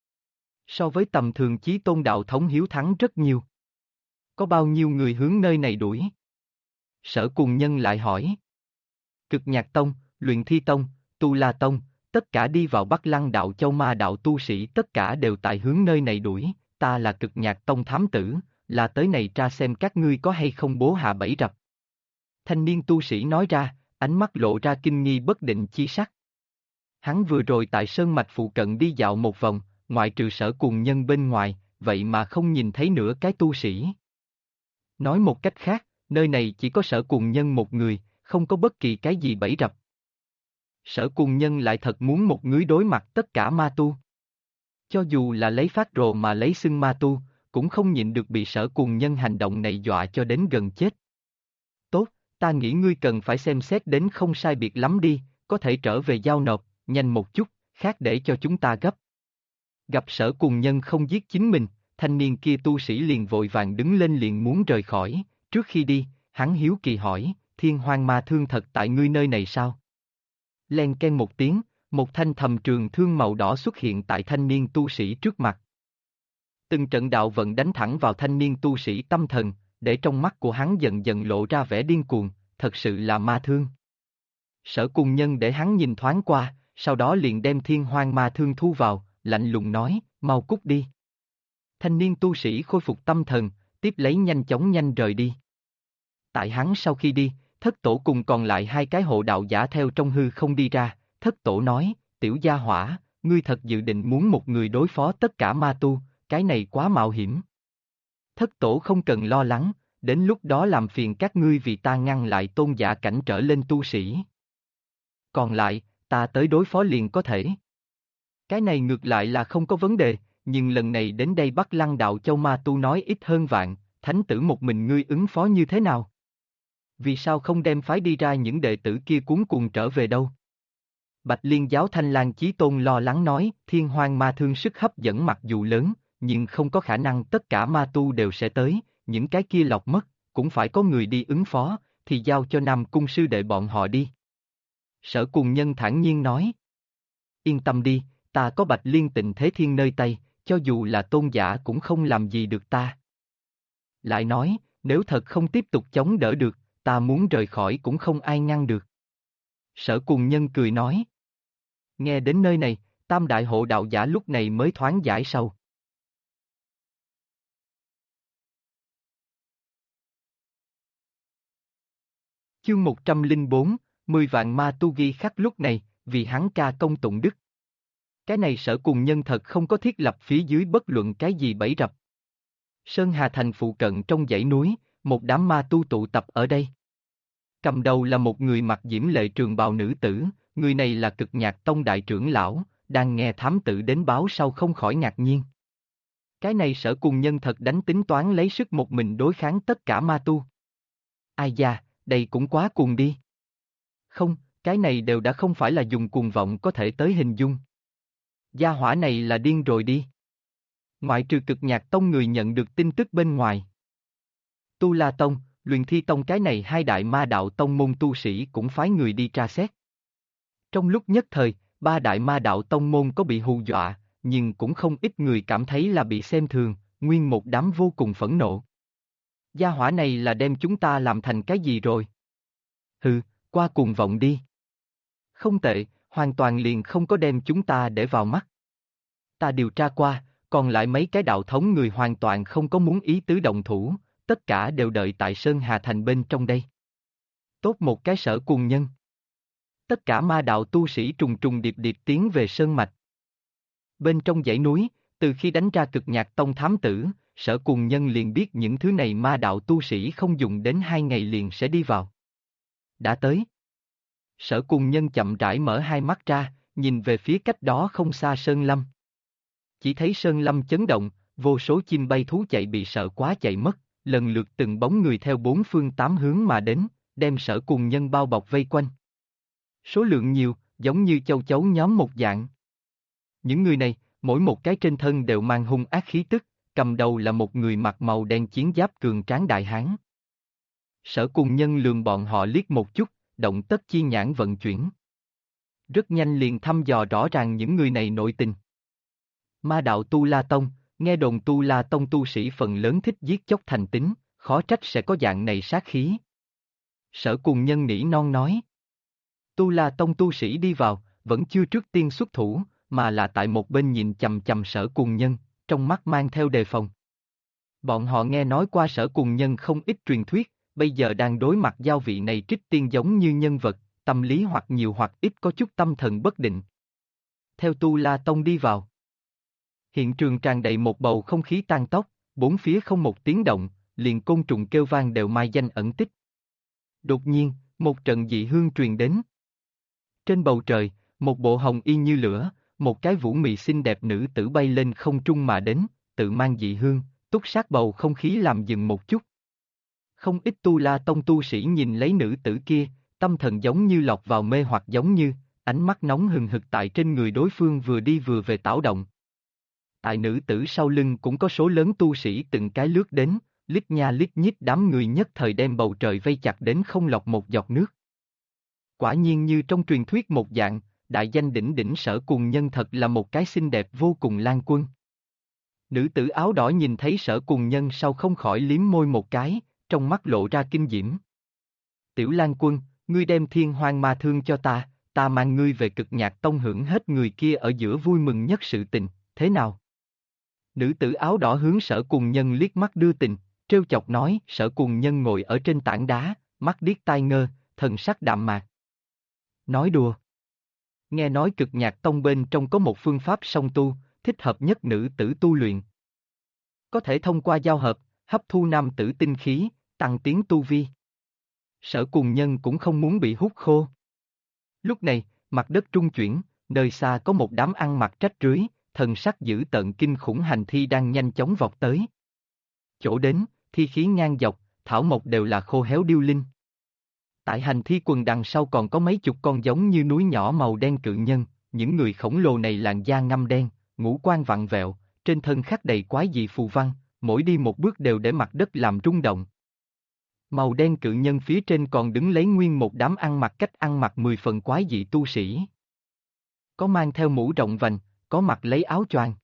So với tầm thường chí tôn đạo thống hiếu thắng rất nhiều. Có bao nhiêu người hướng nơi này đuổi? Sở Cùng Nhân lại hỏi. Cực Nhạc Tông, Luyện Thi Tông, Tu La Tông, tất cả đi vào Bắc Lăng Đạo Châu ma đạo tu sĩ tất cả đều tại hướng nơi này đuổi, ta là Cực Nhạc Tông thám tử, là tới này tra xem các ngươi có hay không bố hạ bẫy rập. Thanh niên tu sĩ nói ra, ánh mắt lộ ra kinh nghi bất định chi sắc. Hắn vừa rồi tại Sơn Mạch phụ cận đi dạo một vòng, ngoại trừ Sở Cùng Nhân bên ngoài, vậy mà không nhìn thấy nửa cái tu sĩ. Nói một cách khác, nơi này chỉ có Sở Cùng Nhân một người, không có bất kỳ cái gì bẫy rập. Sở Cùng Nhân lại thật muốn một người đối mặt tất cả ma tu. Cho dù là lấy phát rồ mà lấy xưng ma tu, cũng không nhịn được bị Sở Cùng Nhân hành động này dọa cho đến gần chết. Tốt, ta nghĩ ngươi cần phải xem xét đến không sai biệt lắm đi, có thể trở về giao nộp, nhanh một chút, khác để cho chúng ta gấp. Gặp Sở Cùng Nhân không giết chính mình, thanh niên kia tu sĩ liền vội vàng đứng lên liền muốn rời khỏi, trước khi đi, hắn hiếu kỳ hỏi, Thiên Hoang Ma Thương thật tại ngươi nơi này sao? Len ken một tiếng, Một thanh thầm trường thương màu đỏ xuất hiện tại thanh niên tu sĩ trước mặt. Từng trận đạo vận đánh thẳng vào thanh niên tu sĩ tâm thần, để trong mắt của hắn dần dần lộ ra vẻ điên cuồng, thật sự là ma thương. Sở Cùng Nhân để hắn nhìn thoáng qua, sau đó liền đem thiên hoang ma thương thu vào, lạnh lùng nói, mau cút đi. Thanh niên tu sĩ khôi phục tâm thần, tiếp lấy nhanh chóng nhanh rời đi. Tại hắn sau khi đi, thất tổ cùng còn lại hai cái hộ đạo giả theo trong hư không đi ra, thất tổ nói, tiểu gia hỏa, ngươi thật dự định muốn một người đối phó tất cả ma tu, cái này quá mạo hiểm. Thất tổ không cần lo lắng, đến lúc đó làm phiền các ngươi vì ta ngăn lại tôn giả cảnh trở lên tu sĩ. Còn lại, ta tới đối phó liền có thể. Cái này ngược lại là không có vấn đề, nhưng lần này đến đây bắt Lăng Đạo Châu ma tu nói ít hơn vạn, thánh tử một mình ngươi ứng phó như thế nào? Vì sao không đem phái đi ra những đệ tử kia cuống cuồng trở về đâu? Bạch Liên giáo Thanh Lang Chí Tôn lo lắng nói, thiên hoang ma thương sức hấp dẫn mặc dù lớn, nhưng không có khả năng tất cả ma tu đều sẽ tới, những cái kia lọc mất, cũng phải có người đi ứng phó, thì giao cho Nam Cung sư đệ bọn họ đi. Sở Cùng Nhân thản nhiên nói, yên tâm đi, ta có Bạch Liên Tịnh Thế Thiên nơi tay, cho dù là tôn giả cũng không làm gì được ta. Lại nói, nếu thật không tiếp tục chống đỡ được, ta muốn rời khỏi cũng không ai ngăn được. Sở Cùng Nhân cười nói. Nghe đến nơi này, tam đại hộ đạo giả lúc này mới thoáng giải sầu. Chương 104, 10 vạn ma tu ghi khắc lúc này, vì hắn ca công tụng đức. Cái này Sở Cùng Nhân thật không có thiết lập phía dưới bất luận cái gì bẫy rập. Sơn Hà Thành phụ cận trong dãy núi, một đám ma tu tụ tập ở đây. Cầm đầu là một người mặc diễm lệ trường bào nữ tử, người này là Cực Nhạc Tông đại trưởng lão, đang nghe thám tử đến báo sau không khỏi ngạc nhiên. Cái này Sở Cùng Nhân thật đánh tính toán lấy sức một mình đối kháng tất cả ma tu. Ai da, đây cũng quá cuồng đi. Không, cái này đều đã không phải là dùng cuồng vọng có thể tới hình dung. Gia hỏa này là điên rồi đi. Ngoại trừ Cực Nhạc Tông người nhận được tin tức bên ngoài. Tu La Tông, Luyện Thi Tông cái này hai đại ma đạo tông môn tu sĩ cũng phái người đi tra xét. Trong lúc nhất thời, ba đại ma đạo tông môn có bị hù dọa, nhưng cũng không ít người cảm thấy là bị xem thường, nguyên một đám vô cùng phẫn nộ. Gia hỏa này là đem chúng ta làm thành cái gì rồi? Hừ, qua cuồng vọng đi. Không tệ, hoàn toàn liền không có đem chúng ta để vào mắt. Ta điều tra qua, còn lại mấy cái đạo thống người hoàn toàn không có muốn ý tứ động thủ, tất cả đều đợi tại Sơn Hà Thành bên trong đây. Tốt một cái Sở Cùng Nhân. Tất cả ma đạo tu sĩ trùng trùng điệp điệp tiến về Sơn Mạch. Bên trong dãy núi, từ khi đánh ra Cực Nhạc Tông thám tử, Sở Cùng Nhân liền biết những thứ này ma đạo tu sĩ không dùng đến 2 ngày liền sẽ đi vào. Đã tới. Sở Cùng Nhân chậm rãi mở hai mắt ra, nhìn về phía cách đó không xa Sơn Lâm. Chỉ thấy Sơn Lâm chấn động, vô số chim bay thú chạy bị sợ quá chạy mất, lần lượt từng bóng người theo bốn phương tám hướng mà đến, đem Sở Cùng Nhân bao bọc vây quanh. Số lượng nhiều, giống như châu chấu nhóm một dạng. Những người này, mỗi một cái trên thân đều mang hung ác khí tức, cầm đầu là một người mặc màu đen chiến giáp cường tráng đại hán. Sở Cùng Nhân lườm bọn họ liếc một chút, động tất chi nhãn vận chuyển. Rất nhanh liền thăm dò rõ ràng những người này nội tình. Ma đạo Tu La Tông, nghe đồn Tu La Tông tu sĩ phần lớn thích giết chóc thành tính, khó trách sẽ có dạng này sát khí. Sở Cùng Nhân nỉ non nói. Tu La Tông tu sĩ đi vào, vẫn chưa trước tiên xuất thủ, mà là tại một bên nhìn chằm chằm Sở Cùng Nhân, trong mắt mang theo đề phòng. Bọn họ nghe nói qua Sở Cùng Nhân không ít truyền thuyết, bây giờ đang đối mặt giao vị này trích tiên giống như nhân vật, tâm lý hoặc nhiều hoặc ít có chút tâm thần bất định. Theo Tu La Tông đi vào. Hiện trường tràn đầy một bầu không khí tan tóc, bốn phía không một tiếng động, liền côn trùng kêu vang đều mai danh ẩn tích. Đột nhiên, một trận dị hương truyền đến. Trên bầu trời, một bộ hồng y như lửa, một cái vũ mị xinh đẹp nữ tử bay lên không trung mà đến, tự mang dị hương, túc sát bầu không khí làm dừng một chút. Không ít Tu La Tông tu sĩ nhìn lấy nữ tử kia, tâm thần giống như lọt vào mê hoặc giống như, ánh mắt nóng hừng hực tại trên người đối phương vừa đi vừa về tảo động. Tại nữ tử sau lưng cũng có số lớn tu sĩ từng cái lướt đến, lít nha lít nhít đám người nhất thời đem bầu trời vây chặt đến không lọt một giọt nước. Quả nhiên như trong truyền thuyết một dạng, đại danh đỉnh đỉnh Sở Cùng Nhân thật là một cái xinh đẹp vô cùng Lan Quân. Nữ tử áo đỏ nhìn thấy Sở Cùng Nhân sau không khỏi liếm môi một cái, trong mắt lộ ra kinh diễm. Tiểu Lan Quân, ngươi đem Thiên Hoang Ma Thương cho ta mang ngươi về Cực Nhạc Tông hưởng hết người kia ở giữa vui mừng nhất sự tình, thế nào? Nữ tử áo đỏ hướng Sở Cùng Nhân liếc mắt đưa tình, trêu chọc nói. Sở Cùng Nhân ngồi ở trên tảng đá, mắt điếc tai ngơ, thần sắc đạm mạc. Nói đùa. Nghe nói Cực Nhạc Tông bên trong có một phương pháp song tu, thích hợp nhất nữ tử tu luyện. Có thể thông qua giao hợp, hấp thu nam tử tinh khí, tăng tiến tu vi. Sở Cùng Nhân cũng không muốn bị hút khô. Lúc này, mặt đất trung chuyển, nơi xa có một đám ăn mặc rách rưới, thần sắc dữ tợn kinh khủng hành thi đang nhanh chóng vọt tới. Chỗ đến, thi khí ngang dọc, thảo mộc đều là khô héo điêu linh. Tại hành thi quần đằng sau còn có mấy chục con giống như núi nhỏ màu đen cự nhân, những người khổng lồ này làn da ngăm đen, ngũ quan vặn vẹo, trên thân khắc đầy quái dị phù văn, mỗi đi một bước đều để mặt đất làm rung động. Màu đen cự nhân phía trên còn đứng lấy nguyên một đám ăn mặc cách ăn mặc 10 phần quái dị tu sĩ. Có mang theo mũ rộng vành, có mặc lấy áo choàng.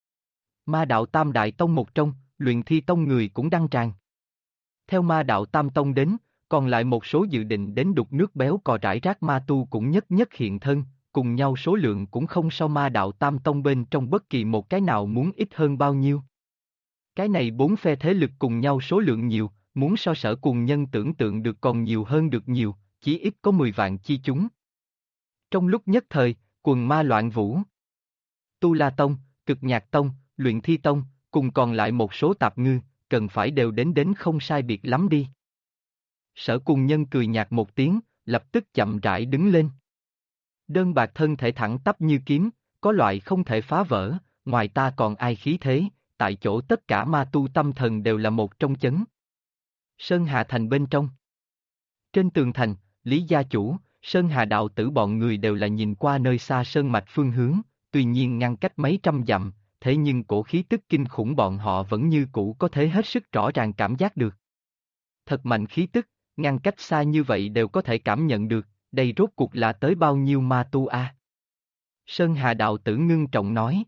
Ma đạo Tam Đại Tông một trong, Luyện Thi Tông người cũng đăng tràng. Theo Ma đạo Tam Tông đến, còn lại một số dự định đến đục nước béo cò rải rác ma tu cũng nhất nhất hiện thân, cùng nhau số lượng cũng không so Ma đạo Tam Tông bên trong bất kỳ một cái nào muốn ít hơn bao nhiêu. Cái này bốn phe thế lực cùng nhau số lượng nhiều, muốn so Sở Cùng Nhân tưởng tượng được còn nhiều hơn được nhiều, chỉ ít có 10 vạn chi chúng. Trong lúc nhất thời, quần ma loạn vũ. Tu La Tông, Cực Nhạc Tông, Luyện Thi Tông, cùng còn lại một số tạp ngư, cần phải đều đến không sai biệt lắm đi. Sở Cùng Nhân cười nhạt một tiếng, lập tức chậm rãi đứng lên. Đơn bạc thân thể thẳng tắp như kiếm, có loại không thể phá vỡ, ngoài ta còn ai khí thế, tại chỗ tất cả ma tu tâm thần đều là một trong chấn. Sơn Hà Thành bên trong. Trên tường thành, Lý gia chủ, Sơn Hà đạo tử bọn người đều là nhìn qua nơi xa sơn mạch phương hướng, tuy nhiên ngăn cách mấy trăm dặm, thế nhưng cổ khí tức kinh khủng bọn họ vẫn như cũ có thể hết sức rõ ràng cảm giác được. Thật mạnh khí tức, ngăn cách xa như vậy đều có thể cảm nhận được, đây rốt cuộc là tới bao nhiêu ma tu a? Sơn Hà đạo tử ngưng trọng nói.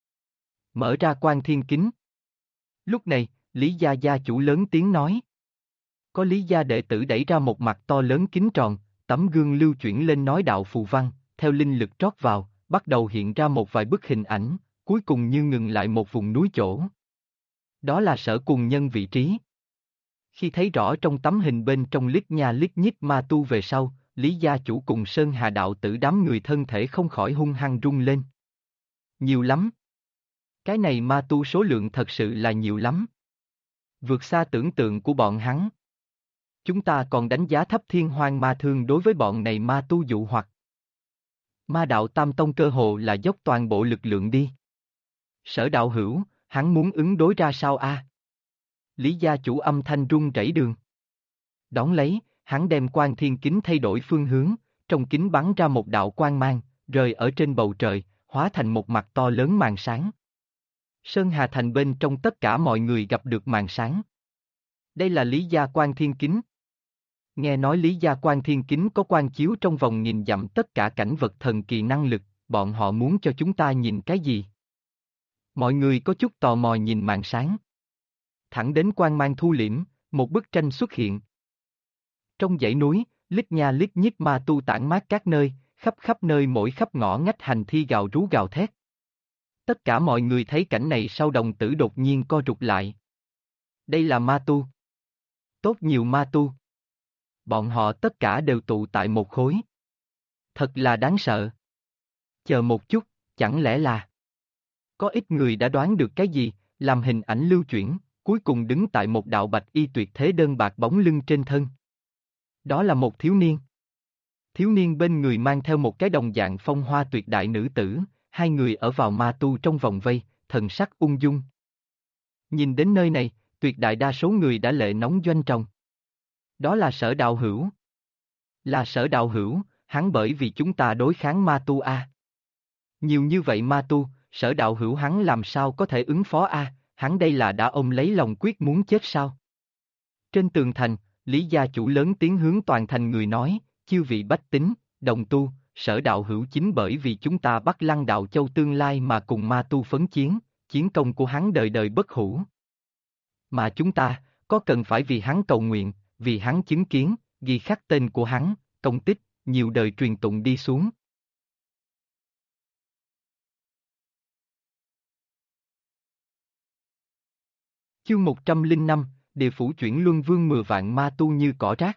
Mở ra quan thiên kính. Lúc này, Lý gia gia chủ lớn tiếng nói. Có Lý gia đệ tử đẩy ra một mặt to lớn kính tròn, tấm gương lưu chuyển lên nói đạo phù văn, theo linh lực trót vào, bắt đầu hiện ra một vài bức hình ảnh, cuối cùng như ngừng lại một vùng núi chỗ. Đó là Sở Cùng Nhân vị trí. Khi thấy rõ trong tấm hình bên trong lít nha lít nhít ma tu về sau, Lý gia chủ cùng Sơn Hà đạo tử đám người thân thể không khỏi hung hăng rung lên. Nhiều lắm. Cái này ma tu số lượng thật sự là nhiều lắm. Vượt xa tưởng tượng của bọn hắn. Chúng ta còn đánh giá thấp Thiên Hoang Ma Thương đối với bọn này ma tu dụ hoặc. Ma đạo Tam Tông cơ hồ là dốc toàn bộ lực lượng đi. Sở đạo hữu, hắn muốn ứng đối ra sao a? Lý gia chủ âm thanh run rẩy đường. Đón lấy, hắn đem quan thiên kính thay đổi phương hướng, trong kính bắn ra một đạo quang mang, rơi ở trên bầu trời, hóa thành một mặt to lớn màn sáng. Sơn Hà Thành bên trong tất cả mọi người gặp được màn sáng. Đây là Lý gia quan thiên kính. Nghe nói Lý gia quan thiên kính có quan chiếu trong vòng nghìn dặm tất cả cảnh vật thần kỳ năng lực, bọn họ muốn cho chúng ta nhìn cái gì? Mọi người có chút tò mò nhìn màn sáng. Thẳng đến quang mang thu liễm, một bức tranh xuất hiện. Trong dãy núi, lít nha lít nhít ma tu tản mát các nơi, khắp khắp nơi mỗi khắp ngõ ngách hành thi gào rú gào thét. Tất cả mọi người thấy cảnh này sau đồng tử đột nhiên co rụt lại. Đây là ma tu. Tốt nhiều ma tu. Bọn họ tất cả đều tụ tại một khối. Thật là đáng sợ. Chờ một chút, chẳng lẽ là... Có ít người đã đoán được cái gì, làm hình ảnh lưu chuyển, cuối cùng đứng tại một đạo bạch y tuyệt thế đơn bạc bóng lưng trên thân. Đó là một thiếu niên. Thiếu niên bên người mang theo một cái đồng dạng phong hoa tuyệt đại nữ tử, hai người ở vào ma tu trong vòng vây, thần sắc ung dung. Nhìn đến nơi này, tuyệt đại đa số người đã lệ nóng doanh trọng. Đó là Sở đạo hữu. Là Sở đạo hữu, hắn bởi vì chúng ta đối kháng ma tu a. Nhiều như vậy ma tu, Sở đạo hữu hắn làm sao có thể ứng phó a, hắn đây là đã ôm lấy lòng quyết muốn chết sao? Trên tường thành, Lý gia chủ lớn tiếng hướng toàn thành người nói, chư vị bách tính, đồng tu, Sở đạo hữu chính bởi vì chúng ta bắt Lăng Đạo Châu tương lai mà cùng ma tu phấn chiến, chiến công của hắn đời đời bất hủ. Mà chúng ta, có cần phải vì hắn cầu nguyện, vì hắn chứng kiến, ghi khắc tên của hắn, công tích, nhiều đời truyền tụng đi xuống. Chương 105, Địa phủ chuyển luân vương 10 vạn ma tu như cỏ rác.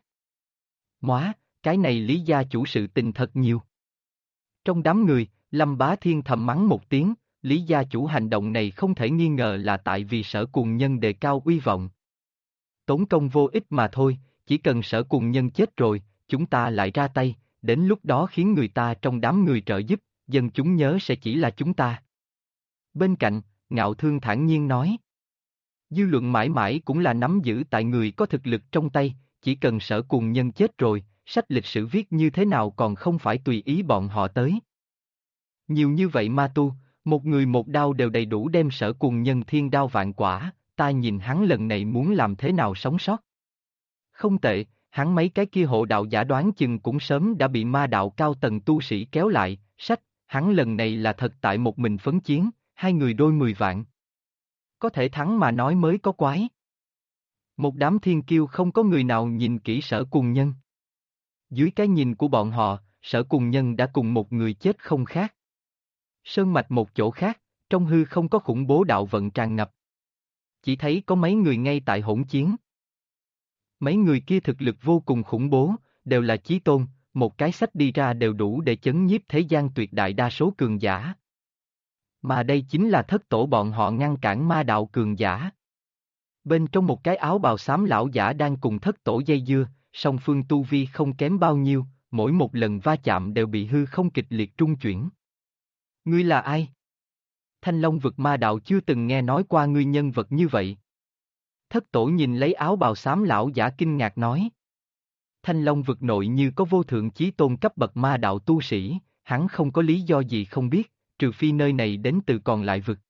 Móa, cái này Lý gia chủ sự tình thật nhiều. Trong đám người, Lâm Bá Thiên thầm mắng một tiếng, Lý gia chủ hành động này không thể nghi ngờ là tại vì Sở Cuồng Nhân đề cao uy vọng. Tốn công vô ích mà thôi, chỉ cần Sở Cuồng Nhân chết rồi, chúng ta lại ra tay, đến lúc đó khiến người ta trong đám người trợ giúp, dân chúng nhớ sẽ chỉ là chúng ta. Bên cạnh, Ngạo Thương thản nhiên nói. Dư luận mãi mãi cũng là nắm giữ tại người có thực lực trong tay, chỉ cần Sở Cuồng Nhân chết rồi, sách lịch sử viết như thế nào còn không phải tùy ý bọn họ tới. Nhiều như vậy ma tu, một người một đao đều đầy đủ đem Sở Cuồng Nhân thiên đao vạn quả, ta nhìn hắn lần này muốn làm thế nào sống sót. Không tệ, hắn mấy cái kia hộ đạo giả đoán chừng cũng sớm đã bị ma đạo cao tầng tu sĩ kéo lại, sách, hắn lần này là thật tại một mình phấn chiến, hai người đôi 10 vạn. Có thể thắng mà nói mới có quái. Một đám thiên kiêu không có người nào nhìn kỹ Sở Cuồng Nhân. Dưới cái nhìn của bọn họ, Sở Cuồng Nhân đã cùng một người chết không khác. Sơn mạch một chỗ khác, trong hư không có khủng bố đạo vận tràn ngập. Chỉ thấy có mấy người ngay tại hỗn chiến. Mấy người kia thực lực vô cùng khủng bố, đều là chí tôn, một cái sách đi ra đều đủ để chấn nhiếp thế gian tuyệt đại đa số cường giả. Mà đây chính là thất tổ bọn họ ngăn cản ma đạo cường giả. Bên trong một cái áo bào xám lão giả đang cùng thất tổ dây dưa, song phương tu vi không kém bao nhiêu, mỗi một lần va chạm đều bị hư không kịch liệt trung chuyển. Ngươi là ai? Thanh Long vực ma đạo chưa từng nghe nói qua ngươi nhân vật như vậy. Thất tổ nhìn lấy áo bào xám lão giả kinh ngạc nói. Thanh Long vực nội như có vô thượng chí tôn cấp bậc ma đạo tu sĩ, hắn không có lý do gì không biết, trừ phi nơi này đến từ còn lại vực.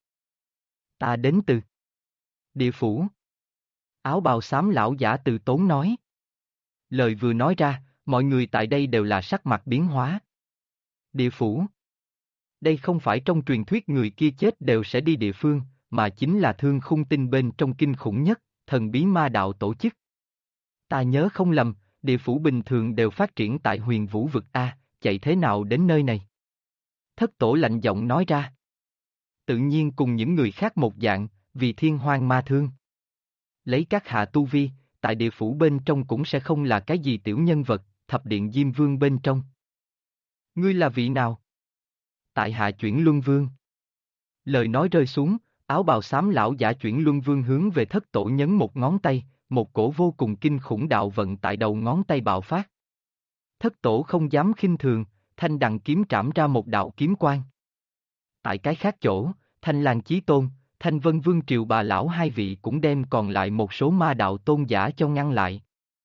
Ta đến từ địa phủ. Áo bào xám lão giả từ tốn nói. Lời vừa nói ra, mọi người tại đây đều là sắc mặt biến hóa. Địa phủ. Đây không phải trong truyền thuyết người kia chết đều sẽ đi địa phương, mà chính là thương khung tinh bên trong kinh khủng nhất, thần bí ma đạo tổ chức. Ta nhớ không lầm, địa phủ bình thường đều phát triển tại huyền vũ vực A, chạy thế nào đến nơi này? Thất tổ lạnh giọng nói ra. Tự nhiên cùng những người khác một dạng, vì thiên hoang ma thương. Lấy các hạ tu vi, tại địa phủ bên trong cũng sẽ không là cái gì tiểu nhân vật, thập điện Diêm Vương bên trong. Ngươi là vị nào? Tại hạ chuyển luân vương. Lời nói rơi xuống, áo bào xám lão giả chuyển luân vương hướng về thất tổ nhấn một ngón tay, một cổ vô cùng kinh khủng đạo vận tại đầu ngón tay bạo phát. Thất tổ không dám khinh thường, thanh đằng kiếm trảm ra một đạo kiếm quang. Tại cái khác chỗ, Thanh Lang Chí Tôn, Thanh Vân Vương Triều Bà Lão hai vị cũng đem còn lại một số ma đạo tôn giả cho ngăn lại.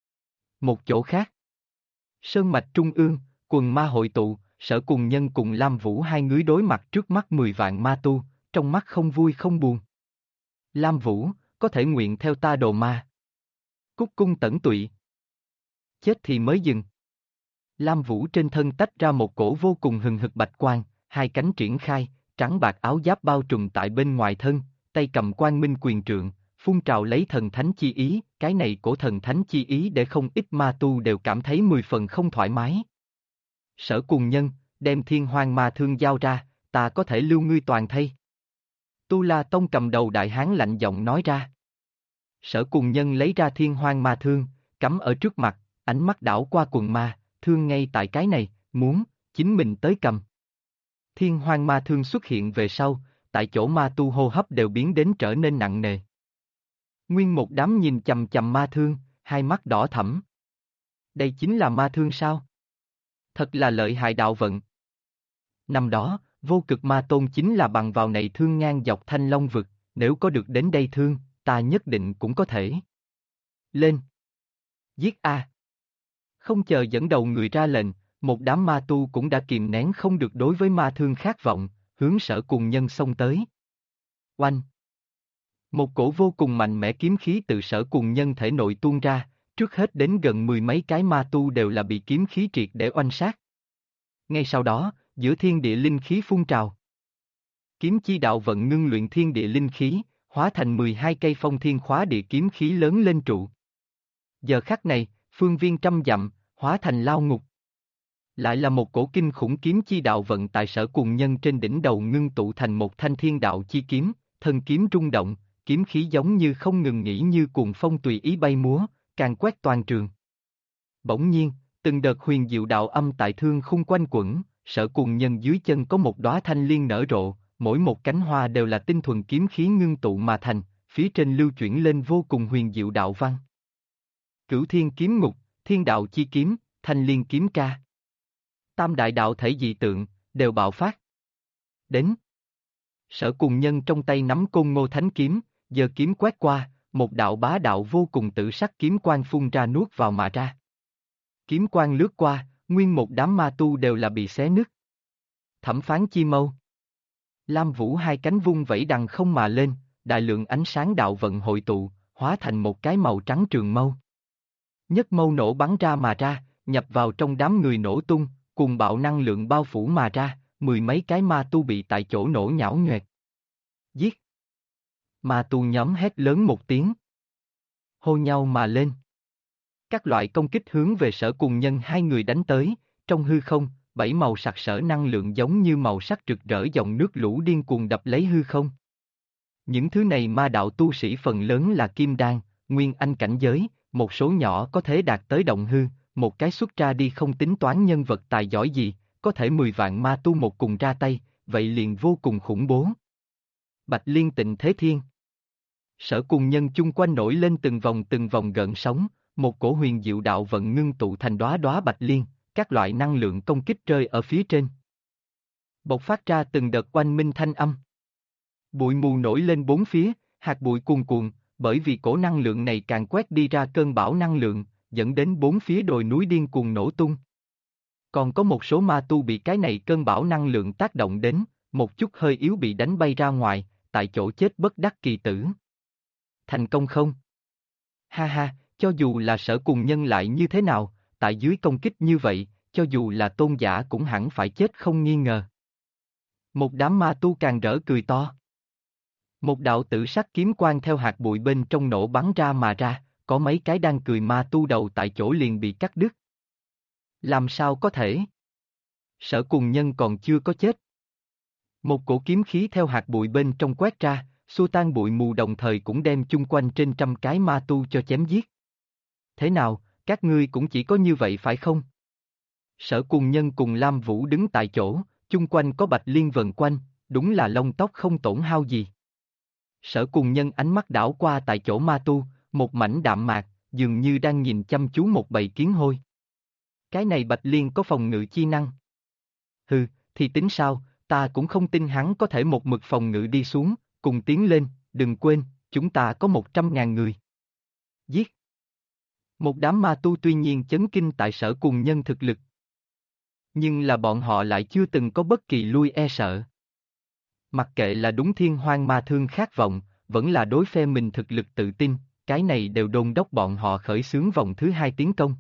Một chỗ khác, Sơn mạch trung ương, quần ma hội tụ, Sở Cuồng Nhân cùng Lam Vũ hai người đối mặt trước mắt 10 vạn ma tu, trong mắt không vui không buồn. Lam Vũ, có thể nguyện theo ta đồ ma. Cúc cung tẩn tụy. Chết thì mới dừng. Lam Vũ trên thân tách ra một cổ vô cùng hừng hực bạch quang, hai cánh triển khai, trắng bạc áo giáp bao trùm tại bên ngoài thân, tay cầm quang minh quyền trượng, phun trào lấy thần thánh chi ý, cái này cổ thần thánh chi ý để không ít ma tu đều cảm thấy 10 phần không thoải mái. Sở Cuồng Nhân, đem thiên hoang ma thương giao ra, ta có thể lưu ngươi toàn thây. Tu La Tông cầm đầu đại hán lạnh giọng nói ra. Sở Cuồng Nhân lấy ra thiên hoang ma thương, cắm ở trước mặt, ánh mắt đảo qua quần ma, thương ngay tại cái này, muốn, chính mình tới cầm. Thiên hoang ma thương xuất hiện về sau, tại chỗ ma tu hô hấp đều biến đến trở nên nặng nề. Nguyên một đám nhìn chằm chằm ma thương, hai mắt đỏ thẫm. Đây chính là ma thương sao? Thật là lợi hại đạo vận. Năm đó, vô cực ma tôn chính là bằng vào này thương ngang dọc Thanh Long vực, nếu có được đến đây thương, ta nhất định cũng có thể. Lên! Giết A! Không chờ dẫn đầu người ra lệnh, một đám ma tu cũng đã kìm nén không được đối với ma thương khát vọng, hướng Sở Cuồng Nhân xông tới. Oanh! Một cổ vô cùng mạnh mẽ kiếm khí từ Sở Cuồng Nhân thể nội tuôn ra, trước hết đến gần 10 mấy cái ma tu đều là bị kiếm khí triệt để oanh sát. Ngay sau đó, giữa thiên địa linh khí phun trào. Kiếm chi đạo vận ngưng luyện thiên địa linh khí, hóa thành 12 cây phong thiên khóa địa kiếm khí lớn lên trụ. Giờ khắc này, phương viên trăm dặm, hóa thành lao ngục. Lại là một cổ kinh khủng kiếm chi đạo vận tại Sở Cùng Nhân trên đỉnh đầu ngưng tụ thành một thanh thiên đạo chi kiếm, thân kiếm rung động, kiếm khí giống như không ngừng nghỉ như cuồng phong tùy ý bay múa, càng quét toàn trường. Bỗng nhiên, từng đợt huyền diệu đạo âm tại thương khung quanh quẩn, Sở Cùng Nhân dưới chân có một đóa thanh liên nở rộ, mỗi một cánh hoa đều là tinh thuần kiếm khí ngưng tụ mà thành, phía trên lưu chuyển lên vô cùng huyền diệu đạo văn. Cửu Thiên Kiếm Ngục, Thiên Đạo Chi Kiếm, Thanh Liên Kiếm Ca. Tam đại đạo thể dị tượng, đều bạo phát. Đến. Sở Cùng Nhân trong tay nắm Côn Ngô Thánh Kiếm, giơ kiếm quét qua, một đạo bá đạo vô cùng tử sắc kiếm quang phun ra nuốt vào mà ra. Kiếm quang lướt qua, nguyên một đám ma tu đều là bị xé nứt. Thẩm Phán Chi Mâu. Lam Vũ hai cánh vung vẫy đằng không mà lên, đại lượng ánh sáng đạo vận hội tụ, hóa thành một cái màu trắng trường mâu. Nhất mâu nổ bắn ra mà ra, nhập vào trong đám người nổ tung, cùng bạo năng lượng bao phủ mà ra, mười mấy cái ma tu bị tại chỗ nổ nhão nhoẹt. Giết! Ma tu nhóm hét lớn một tiếng. Hô nhau mà lên. Các loại công kích hướng về Sở Cùng Nhân hai người đánh tới, trong hư không, bảy màu sặc sỡ năng lượng giống như màu sắc rực rỡ dòng nước lũ điên cuồng đập lấy hư không. Những thứ này ma đạo tu sĩ phần lớn là kim đan, nguyên anh cảnh giới, một số nhỏ có thể đạt tới động hư, một cái xuất ra đi không tính toán nhân vật tài giỏi gì, có thể 10 vạn ma tu một cùng ra tay, vậy liền vô cùng khủng bố. Bạch Liên Tịnh Thế Thiên. Sở Cùng Nhân chung quanh nổi lên từng vòng gợn sóng, một cổ huyền diệu đạo vận ngưng tụ thành đóa đóa bạch liên, các loại năng lượng công kích rơi ở phía trên. Bộc phát ra từng đợt oanh minh thanh âm. Bụi mù nổi lên bốn phía, hạt bụi cuồn cuộn, bởi vì cổ năng lượng này càng quét đi ra cơn bão năng lượng, dẫn đến bốn phía đồi núi điên cuồng nổ tung. Còn có một số ma tu bị cái này cơn bão năng lượng tác động đến, một chút hơi yếu bị đánh bay ra ngoài, tại chỗ chết bất đắc kỳ tử. Thành công không? Ha ha, cho dù là Sở Cùng Nhân lại như thế nào, tại dưới công kích như vậy, cho dù là tôn giả cũng hẳn phải chết không nghi ngờ. Một đám ma tu càng rỡ cười to. Một đạo tử sắc kiếm quang theo hạt bụi bên trong nổ bắn ra mà ra, có mấy cái đang cười ma tu đầu tại chỗ liền bị cắt đứt. Làm sao có thể? Sở Cùng Nhân còn chưa có chết. Một cổ kiếm khí theo hạt bụi bên trong quét ra, xua tan bụi mù đồng thời cũng đem chung quanh trên trăm cái ma tu cho chém giết. Thế nào, các ngươi cũng chỉ có như vậy phải không? Sở Cùng Nhân cùng Lam Vũ đứng tại chỗ, chung quanh có bạch liên vần quanh, đúng là lông tóc không tổn hao gì. Sở Cùng Nhân ánh mắt đảo qua tại chỗ ma tu, một mảnh đạm mạc, dường như đang nhìn chăm chú một bầy kiến hôi. Cái này bạch liên có phòng ngự chi năng. Hừ, thì tính sao, ta cũng không tin hắn có thể một mực phòng ngự đi xuống, cùng tiến lên, đừng quên, chúng ta có 100.000 người. Giết! Một đám ma tu tuy nhiên chấn kinh tại Sở Cùng Nhân thực lực. Nhưng là bọn họ lại chưa từng có bất kỳ lui e sợ. Mặc kệ là đúng thiên hoang ma thương khát vọng, vẫn là đối phe mình thực lực tự tin, cái này đều đôn đốc bọn họ khởi xướng vòng thứ 2 tiến công.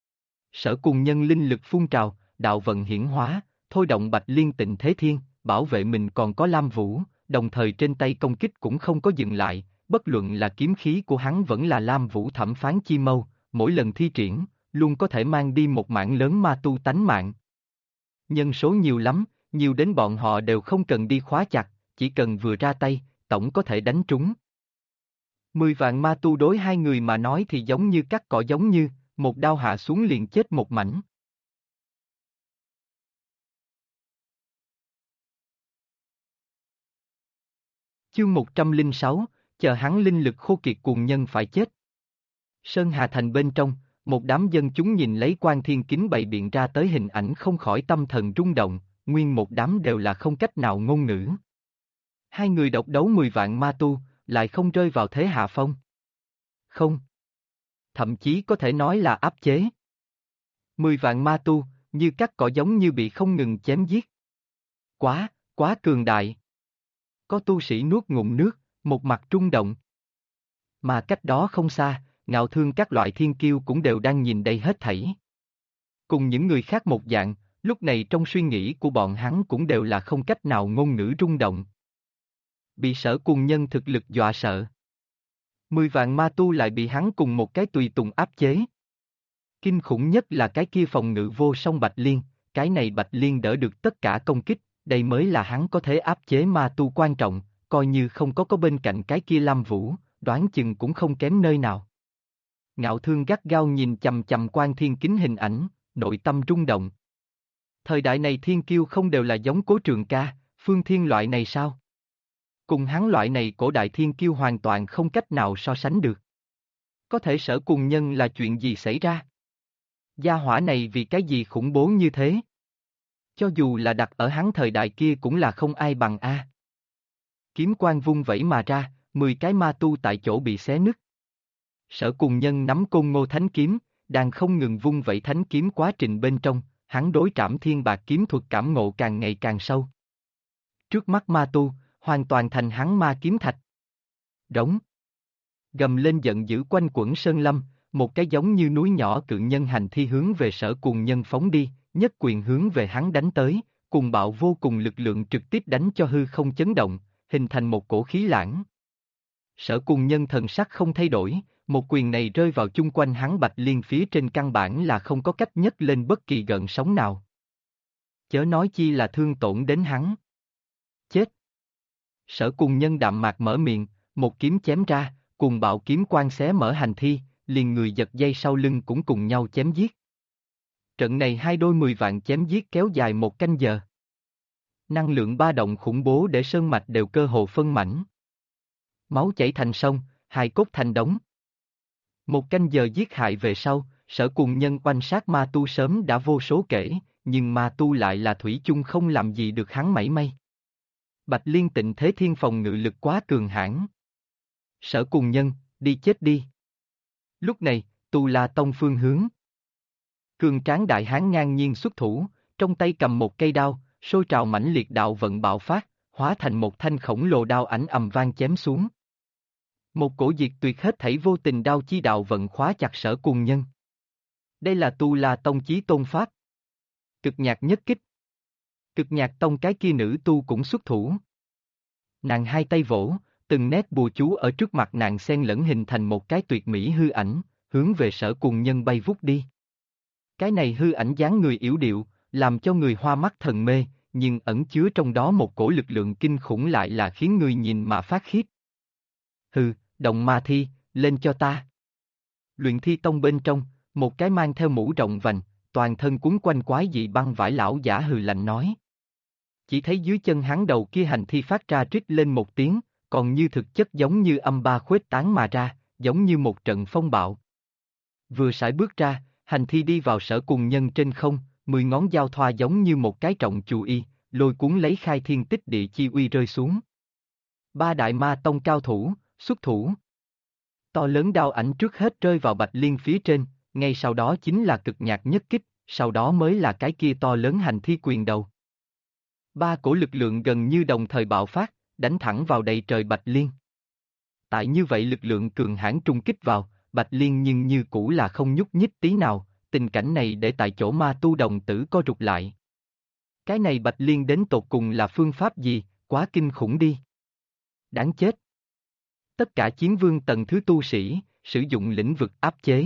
Sở Cùng Nhân linh lực phun trào, đạo vận hiển hóa, thôi động Bạch Liên Tịnh Thế Thiên, bảo vệ mình còn có Lam Vũ, đồng thời trên tay công kích cũng không có dừng lại, bất luận là kiếm khí của hắn vẫn là Lam Vũ Thẩm Phán Chi Mâu, mỗi lần thi triển, luôn có thể mang đi một mảng lớn ma tu tánh mạng. Nhân số nhiều lắm, nhiều đến bọn họ đều không cần đi khóa chặt, chỉ cần vừa ra tay, tổng có thể đánh trúng. 10 vạn ma tu đối hai người mà nói thì giống như cắt cỏ, giống như, một đao hạ xuống liền chết một mảnh. Chương 106, chờ hắn linh lực khô kiệt cuồng nhân phải chết. Sơn Hà Thành bên trong, một đám dân chúng nhìn lấy Quan Thiên Kính bày biện ra tới hình ảnh không khỏi tâm thần rung động, nguyên một đám đều là không cách nào ngôn ngữ. Hai người độc đấu 10 vạn ma tu, lại không rơi vào thế hạ phong. Không. Thậm chí có thể nói là áp chế. 10 vạn ma tu, như cắt cỏ, giống như bị không ngừng chém giết. Quá cường đại. Có tu sĩ nuốt ngụm nước, một mặt rung động. Mà cách đó không xa, Ngạo Thương các loại thiên kiêu cũng đều đang nhìn đây hết thảy. Cùng những người khác một dạng, Lúc này trong suy nghĩ của bọn hắn cũng đều là không cách nào ngôn ngữ rung động. Bị Sở Cùng Nhân thực lực dọa sợ. 10 vạn ma tu lại bị hắn cùng một cái tùy tùng áp chế. Kinh khủng nhất là cái kia phòng ngự vô song Bạch Liên, cái này Bạch Liên đỡ được tất cả công kích, đây mới là hắn có thể áp chế ma tu quan trọng, coi như không có bên cạnh cái kia Lam Vũ, đoán chừng cũng không kém nơi nào. Ngạo Thương gắt gao nhìn chằm chằm Quan Thiên Kính hình ảnh, nội tâm rung động. Thời đại này thiên kiêu không đều là giống Cố Trường Ca, Phương Thiên loại này sao? Cùng hắn loại này cổ đại thiên kiêu hoàn toàn không cách nào so sánh được. Có thể Sở Cùng Nhân là chuyện gì xảy ra? Gia hỏa này vì cái gì khủng bố như thế? Cho dù là đặt ở hắn thời đại kia cũng là không ai bằng A. Kiếm quang vung vẩy mà ra, 10 cái ma tu tại chỗ bị xé nứt. Sở Cùng Nhân nắm Côn Ngô Thánh Kiếm, đang không ngừng vung vẩy thánh kiếm quá trình bên trong, hắn đối Trảm Thiên Bạc kiếm thuật cảm ngộ càng ngày càng sâu. Trước mắt ma tu, hoàn toàn thành hắn ma kiếm thạch. Đống. Gầm lên giận dữ quanh quẩn sơn lâm, một cái giống như núi nhỏ cự nhân hành thi hướng về Sở Cùng Nhân phóng đi, nhất quyền hướng về hắn đánh tới, cùng bạo vô cùng lực lượng trực tiếp đánh cho hư không chấn động, hình thành một cổ khí lãng. Sở Cùng Nhân thần sắc không thay đổi, một quyền này rơi vào chung quanh hắn Bạch Liên phía trên căn bản là không có cách nhấc lên bất kỳ gợn sóng nào. Chớ nói chi là thương tổn đến hắn. Chết! Sở Cùng Nhân đạm mạc mở miệng, một kiếm chém ra, cùng bạo kiếm quang xé mở hành thi, liền người giật dây sau lưng cũng cùng nhau chém giết. Trận này hai đôi 10 vạn chém giết kéo dài 1 canh giờ. Năng lượng ba động khủng bố để sơn mạch đều cơ hồ phân mảnh. Máu chảy thành sông, hài cốt thành đống. 1 canh giờ giết hại về sau, Sở Cùng Nhân oanh sát ma tu sớm đã vô số kể, nhưng ma tu lại là thủy chung không làm gì được hắn mảy may. Bạch Liên Tịnh Thế Thiên phòng ngự lực quá cường hãn. Sở Cùng Nhân, đi chết đi. Lúc này, Tu La Tông phương hướng. Cường tráng đại hán ngang nhiên xuất thủ, trong tay cầm một cây đao, sôi trào mãnh liệt đạo vận bạo phát, hóa thành một thanh khổng lồ đao ảnh ầm vang chém xuống. Một cổ diệt tuyệt hết thảy vô tình đao chi đạo vận khóa chặt Sở Cùng Nhân. Đây là Tu La Tông chí tôn pháp. Cực nhạc nhất kích. Cực nhạc tông cái kia nữ tu cũng xuất thủ. Nàng hai tay vỗ, từng nét bùa chú ở trước mặt nàng xen lẫn hình thành một cái tuyệt mỹ hư ảnh, hướng về Sở Cùng Nhân bay vút đi. Cái này hư ảnh dáng người yếu điệu, làm cho người hoa mắt thần mê, nhưng ẩn chứa trong đó một cổ lực lượng kinh khủng lại là khiến người nhìn mà phát khiếp. Hừ, động ma thi, lên cho ta. Luyện Thi Tông bên trong, một cái mang theo mũ rộng vành, toàn thân cuốn quanh quái dị băng vải lão giả hừ lạnh nói. Chỉ thấy dưới chân hắn đầu kia hành thi phát ra rít lên một tiếng, còn như thực chất giống như âm ba khuếch tán mà ra, giống như một trận phong bạo. Vừa sải bước ra, hành thi đi vào Sở Cùng Nhân trên không, 10 ngón giao thoa giống như một cái trọng chù y, lôi cuốn lấy khai thiên tích địa chi uy rơi xuống. 3 đại ma tông cao thủ, xuất thủ. To lớn đao ảnh trước hết rơi vào Bạch Liên phía trên, ngay sau đó chính là cực nhạc nhất kích, sau đó mới là cái kia to lớn hành thi quyền đầu. 3 cổ lực lượng gần như đồng thời bạo phát, đánh thẳng vào đầy trời Bạch Liên. Tại như vậy lực lượng cường hãn trung kích vào, Bạch Liên nhưng như cũ là không nhúc nhích tí nào, tình cảnh này để tại chỗ ma tu đồng tử co rụt lại. Cái này Bạch Liên đến tột cùng là phương pháp gì, quá kinh khủng đi. Đáng chết. Tất cả chiến vương tầng thứ tu sĩ, sử dụng lĩnh vực áp chế.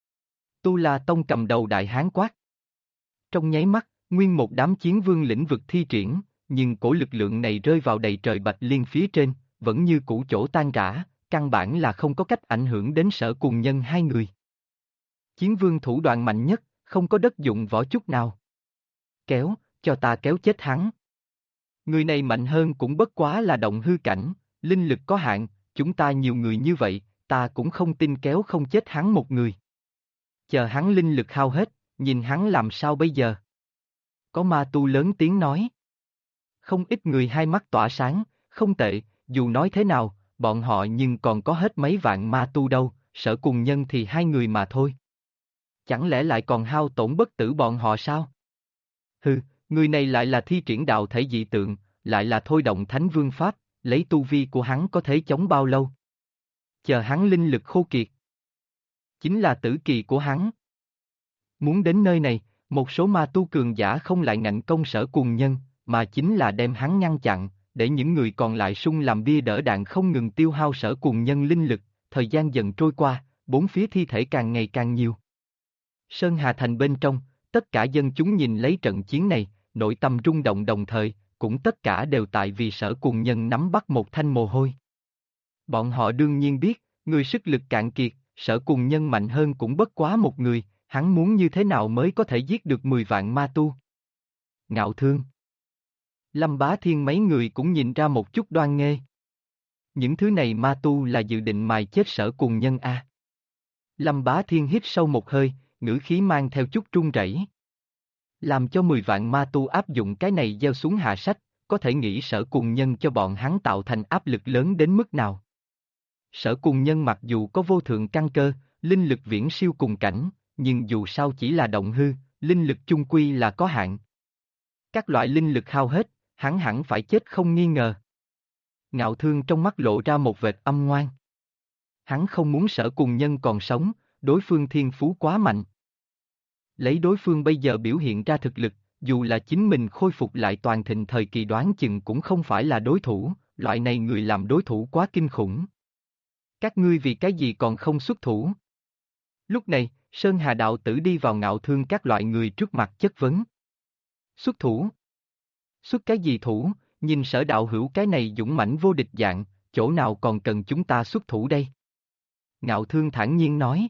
Tu La Tông cầm đầu đại hán quát. Trong nháy mắt, nguyên một đám chiến vương lĩnh vực thi triển, nhưng cổ lực lượng này rơi vào đầy trời Bạch Liên phía trên, vẫn như cũ chỗ tan rã, căn bản là không có cách ảnh hưởng đến Sở Cùng Nhân hai người. Chiến vương thủ đoạn mạnh nhất, không có đất dụng võ chút nào. Kéo, cho ta kéo chết hắn. Người này mạnh hơn cũng bất quá là động hư cảnh, linh lực có hạn, chúng ta nhiều người như vậy, ta cũng không tin kéo không chết hắn một người. Chờ hắn linh lực hao hết, nhìn hắn làm sao bây giờ? Có ma tu lớn tiếng nói. Không ít người hai mắt tỏa sáng, không tệ, dù nói thế nào, bọn họ nhưng còn có hết mấy vạn ma tu đâu, Sở Cùng Nhân thì 2 người mà thôi. Chẳng lẽ lại còn hao tổn bất tử bọn họ sao? Hừ, người này lại là thi triển đạo thể dị tượng, lại là thôi động thánh vương pháp, lấy tu vi của hắn có thể chống bao lâu? Chờ hắn linh lực khô kiệt. Chính là tử kỳ của hắn. Muốn đến nơi này, Một số ma tu cường giả không lại ngạnh công Sở Cùng Nhân, mà chính là đem hắn ngăn chặn, để những người còn lại sung làm bia đỡ đạn không ngừng tiêu hao Sở Cùng Nhân linh lực, thời gian dần trôi qua, bốn phía thi thể càng ngày càng nhiều. Sơn Hà Thành bên trong, tất cả dân chúng nhìn lấy trận chiến này, nội tâm rung động đồng thời, cũng tất cả đều tại vì Sở Cùng Nhân nắm bắt một thanh mồ hôi. Bọn họ đương nhiên biết, người sức lực cạn kiệt, Sở Cùng Nhân mạnh hơn cũng bất quá một người, hắn muốn như thế nào mới có thể giết được 10 vạn ma tu. Ngạo Thương, Lâm Bá Thiên mấy người cũng nhìn ra một chút đoan nghê. Những thứ này ma tu là dự định mài chết Sở Cùng Nhân a. Lâm Bá Thiên hít sâu một hơi, ngữ khí mang theo chút run rẩy. Làm cho 10 vạn ma tu áp dụng cái này gieo xuống hạ sách, có thể nghĩ Sở Cùng Nhân cho bọn hắn tạo thành áp lực lớn đến mức nào. Sở Cùng Nhân mặc dù có vô thượng căn cơ, linh lực viễn siêu cùng cảnh, nhưng dù sao chỉ là động hư, linh lực chung quy là có hạn. Các loại linh lực hao hết, hắn hẳn phải chết không nghi ngờ. Ngạo Thương trong mắt lộ ra một vệt âm ngoan. Hắn không muốn Sở Cùng Nhân còn sống, đối phương thiên phú quá mạnh. Lấy đối phương bây giờ biểu hiện ra thực lực, dù là chính mình khôi phục lại toàn thịnh thời kỳ đoán chừng cũng không phải là đối thủ, loại này người làm đối thủ quá kinh khủng. Các ngươi vì cái gì còn không xuất thủ? Lúc này, Sơn Hà đạo tử đi vào Ngạo Thương các loại người trước mặt chất vấn. Xuất thủ? Xuất cái gì thủ, nhìn Sở đạo hữu cái này dũng mãnh vô địch dạng, chỗ nào còn cần chúng ta xuất thủ đây? Ngạo Thương thản nhiên nói.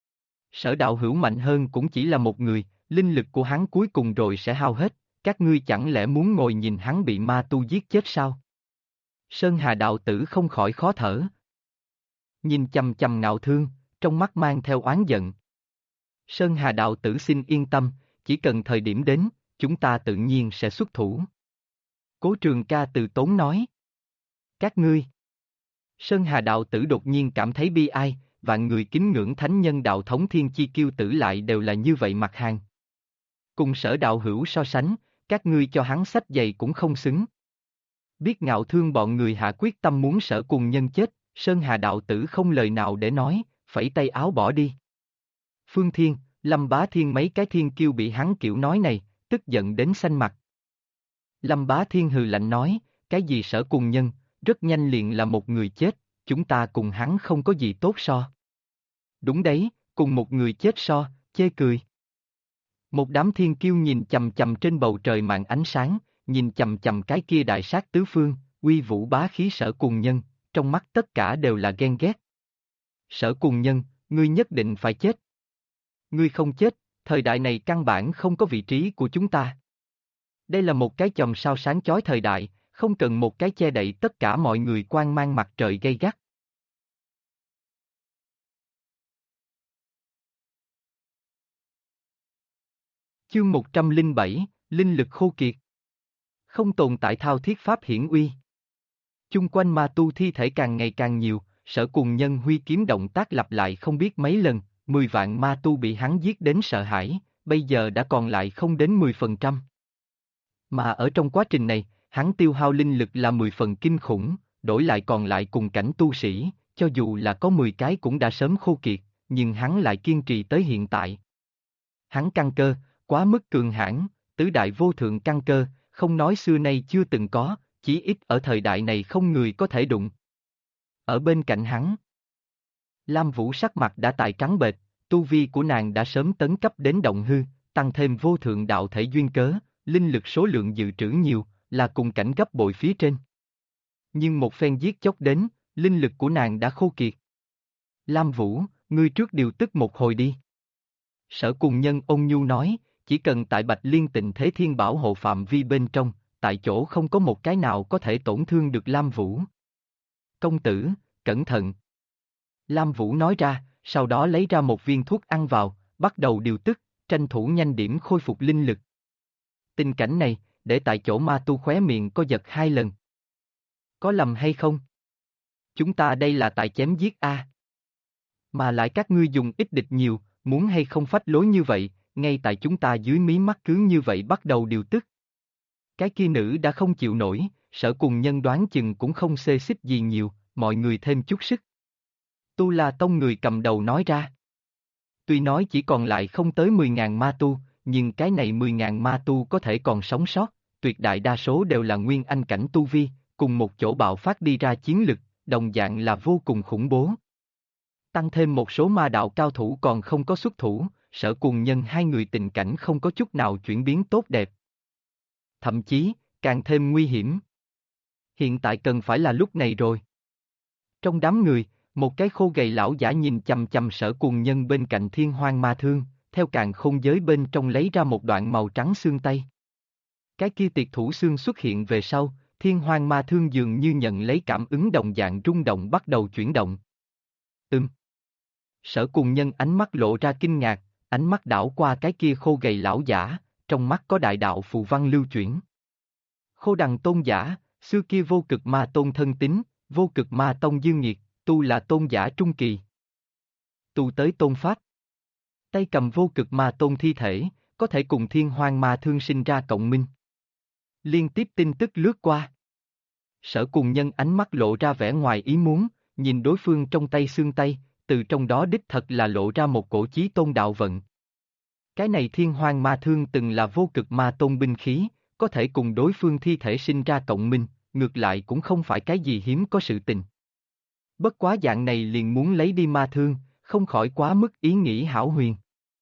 Sở đạo hữu mạnh hơn cũng chỉ là một người, linh lực của hắn cuối cùng rồi sẽ hao hết, các ngươi chẳng lẽ muốn ngồi nhìn hắn bị ma tu giết chết sao? Sơn Hà đạo tử không khỏi khó thở. Nhìn chằm chằm Ngạo Thương, trong mắt mang theo oán giận. Sơn Hà đạo tử xin yên tâm, chỉ cần thời điểm đến, chúng ta tự nhiên sẽ xuất thủ. Cố Trường Ca từ tốn nói. Các ngươi. Sơn Hà đạo tử đột nhiên cảm thấy bi ai, vạn người kính ngưỡng thánh nhân đạo thống thiên chi kiêu tử lại đều là như vậy mặt hàng. Cùng Sở đạo hữu so sánh, các ngươi cho hắn sách giày cũng không xứng. Biết Ngạo Thương bọn người hạ quyết tâm muốn Sở Cùng Nhân chết, Sơn Hà đạo tử không lời nào để nói, phẩy tay áo bỏ đi. Phương Thiên, Lâm Bá Thiên mấy cái thiên kiêu bị hắn kiểu nói này, tức giận đến xanh mặt. Lâm Bá Thiên hừ lạnh nói, cái gì Sở Cùng Nhân, rất nhanh liền là một người chết, chúng ta cùng hắn không có gì tốt so. Đúng đấy, cùng một người chết so, chê cười. Một đám thiên kiêu nhìn chằm chằm trên bầu trời màn ánh sáng, nhìn chằm chằm cái kia đại sát tứ phương, uy vũ bá khí Sở Cùng Nhân, trong mắt tất cả đều là ghen ghét. Sở Cùng Nhân, ngươi nhất định phải chết. Ngươi không chết, thời đại này căn bản không có vị trí của chúng ta. Đây là một cái chòm sao sáng chói thời đại, không cần một cái che đậy tất cả mọi người quang mang mặt trời gay gắt. Chương 107, Linh lực khô kiệt. Không tồn tại thao thiết pháp hiển uy. Chung quanh ma tu thi thể càng ngày càng nhiều, Sở Cùng Nhân huy kiếm động tác lặp lại không biết mấy lần, 10 vạn ma tu bị hắn giết đến sợ hãi, bây giờ đã còn lại không đến 10%. Mà ở trong quá trình này, hắn tiêu hao linh lực là 10 phần kinh khủng, đổi lại còn lại cùng cảnh tu sĩ, cho dù là có 10 cái cũng đã sớm khô kiệt, nhưng hắn lại kiên trì tới hiện tại. Hắn căn cơ, quá mức cường hãn, tứ đại vô thượng căn cơ, không nói xưa nay chưa từng có, chí ít ở thời đại này không người có thể đụng. Ở bên cạnh hắn, Lam Vũ sắc mặt đã tại trắng bệch, tu vi của nàng đã sớm tấn cấp đến động hư, tăng thêm vô thượng đạo thể duyên cớ, linh lực số lượng dự trữ nhiều, là cùng cảnh gấp bội phía trên. Nhưng một phen giết chóc đến, linh lực của nàng đã khô kiệt. Lam Vũ, ngươi trước điều tức một hồi đi. Sở Cùng Nhân ôn nhu nói, chỉ cần tại Bạch Liên Tịnh Thế Thiên bảo hộ phạm vi bên trong, tại chỗ không có một cái nào có thể tổn thương được Lam Vũ. Công tử, cẩn thận. Lam Vũ nói ra, sau đó lấy ra một viên thuốc ăn vào, bắt đầu điều tức, tranh thủ nhanh điểm khôi phục linh lực. Tình cảnh này, để tại chỗ ma tu khóe miệng có giật 2 lần. Có lầm hay không? Chúng ta đây là tại chém giết a. Mà lại các ngươi dùng ít địch nhiều, muốn hay không phách lối như vậy, ngay tại chúng ta dưới mí mắt cứ như vậy bắt đầu điều tức. Cái kia nữ đã không chịu nổi, Sở Cùng Nhân đoán chừng cũng không xê xích gì nhiều, mọi người thêm chút sức. Tu La Tông người cầm đầu nói ra. Tuy nói chỉ còn lại không tới 10.000 ma tu, nhưng cái này 10.000 ma tu có thể còn sống sót, tuyệt đại đa số đều là nguyên anh cảnh tu vi, cùng một chỗ bạo phát đi ra chiến lực, đồng dạng là vô cùng khủng bố. Tăng thêm một số ma đạo cao thủ còn không có xuất thủ, Sở Cùng Nhân hai người tình cảnh không có chút nào chuyển biến tốt đẹp. Thậm chí, càng thêm nguy hiểm. Hiện tại cần phải là lúc này rồi. Trong đám người, một cái khô gầy lão giả nhìn chằm chằm Sở Cùng Nhân bên cạnh Thiên Hoang Ma Thương, theo càn khôn giới bên trong lấy ra một đoạn màu trắng xương tay. Cái kia tiệt thủ xương xuất hiện về sau, Thiên Hoang Ma Thương dường như nhận lấy cảm ứng đồng dạng rung động bắt đầu chuyển động. Sở Cùng Nhân ánh mắt lộ ra kinh ngạc, ánh mắt đảo qua cái kia khô gầy lão giả, trong mắt có đại đạo phù văn lưu chuyển. Khô Đằng tôn giả, xưa kia vô cực ma tôn thân tín, vô cực ma tông dương nhiệt, tu là tôn giả trung kỳ. Tu tới tôn pháp. Tay cầm vô cực ma tôn thi thể, có thể cùng Thiên Hoang Ma Thương sinh ra cộng minh. Liên tiếp tin tức lướt qua. Sở Cùng Nhân ánh mắt lộ ra vẻ ngoài ý muốn, nhìn đối phương trong tay xương tay, từ trong đó đích thật là lộ ra một cổ chí tôn đạo vận. Cái này Thiên Hoang Ma Thương từng là vô cực ma tôn binh khí, có thể cùng đối phương thi thể sinh ra cộng minh, ngược lại cũng không phải cái gì hiếm có sự tình. Bất quá dạng này liền muốn lấy đi ma thương, không khỏi quá mức ý nghĩ hão huyền.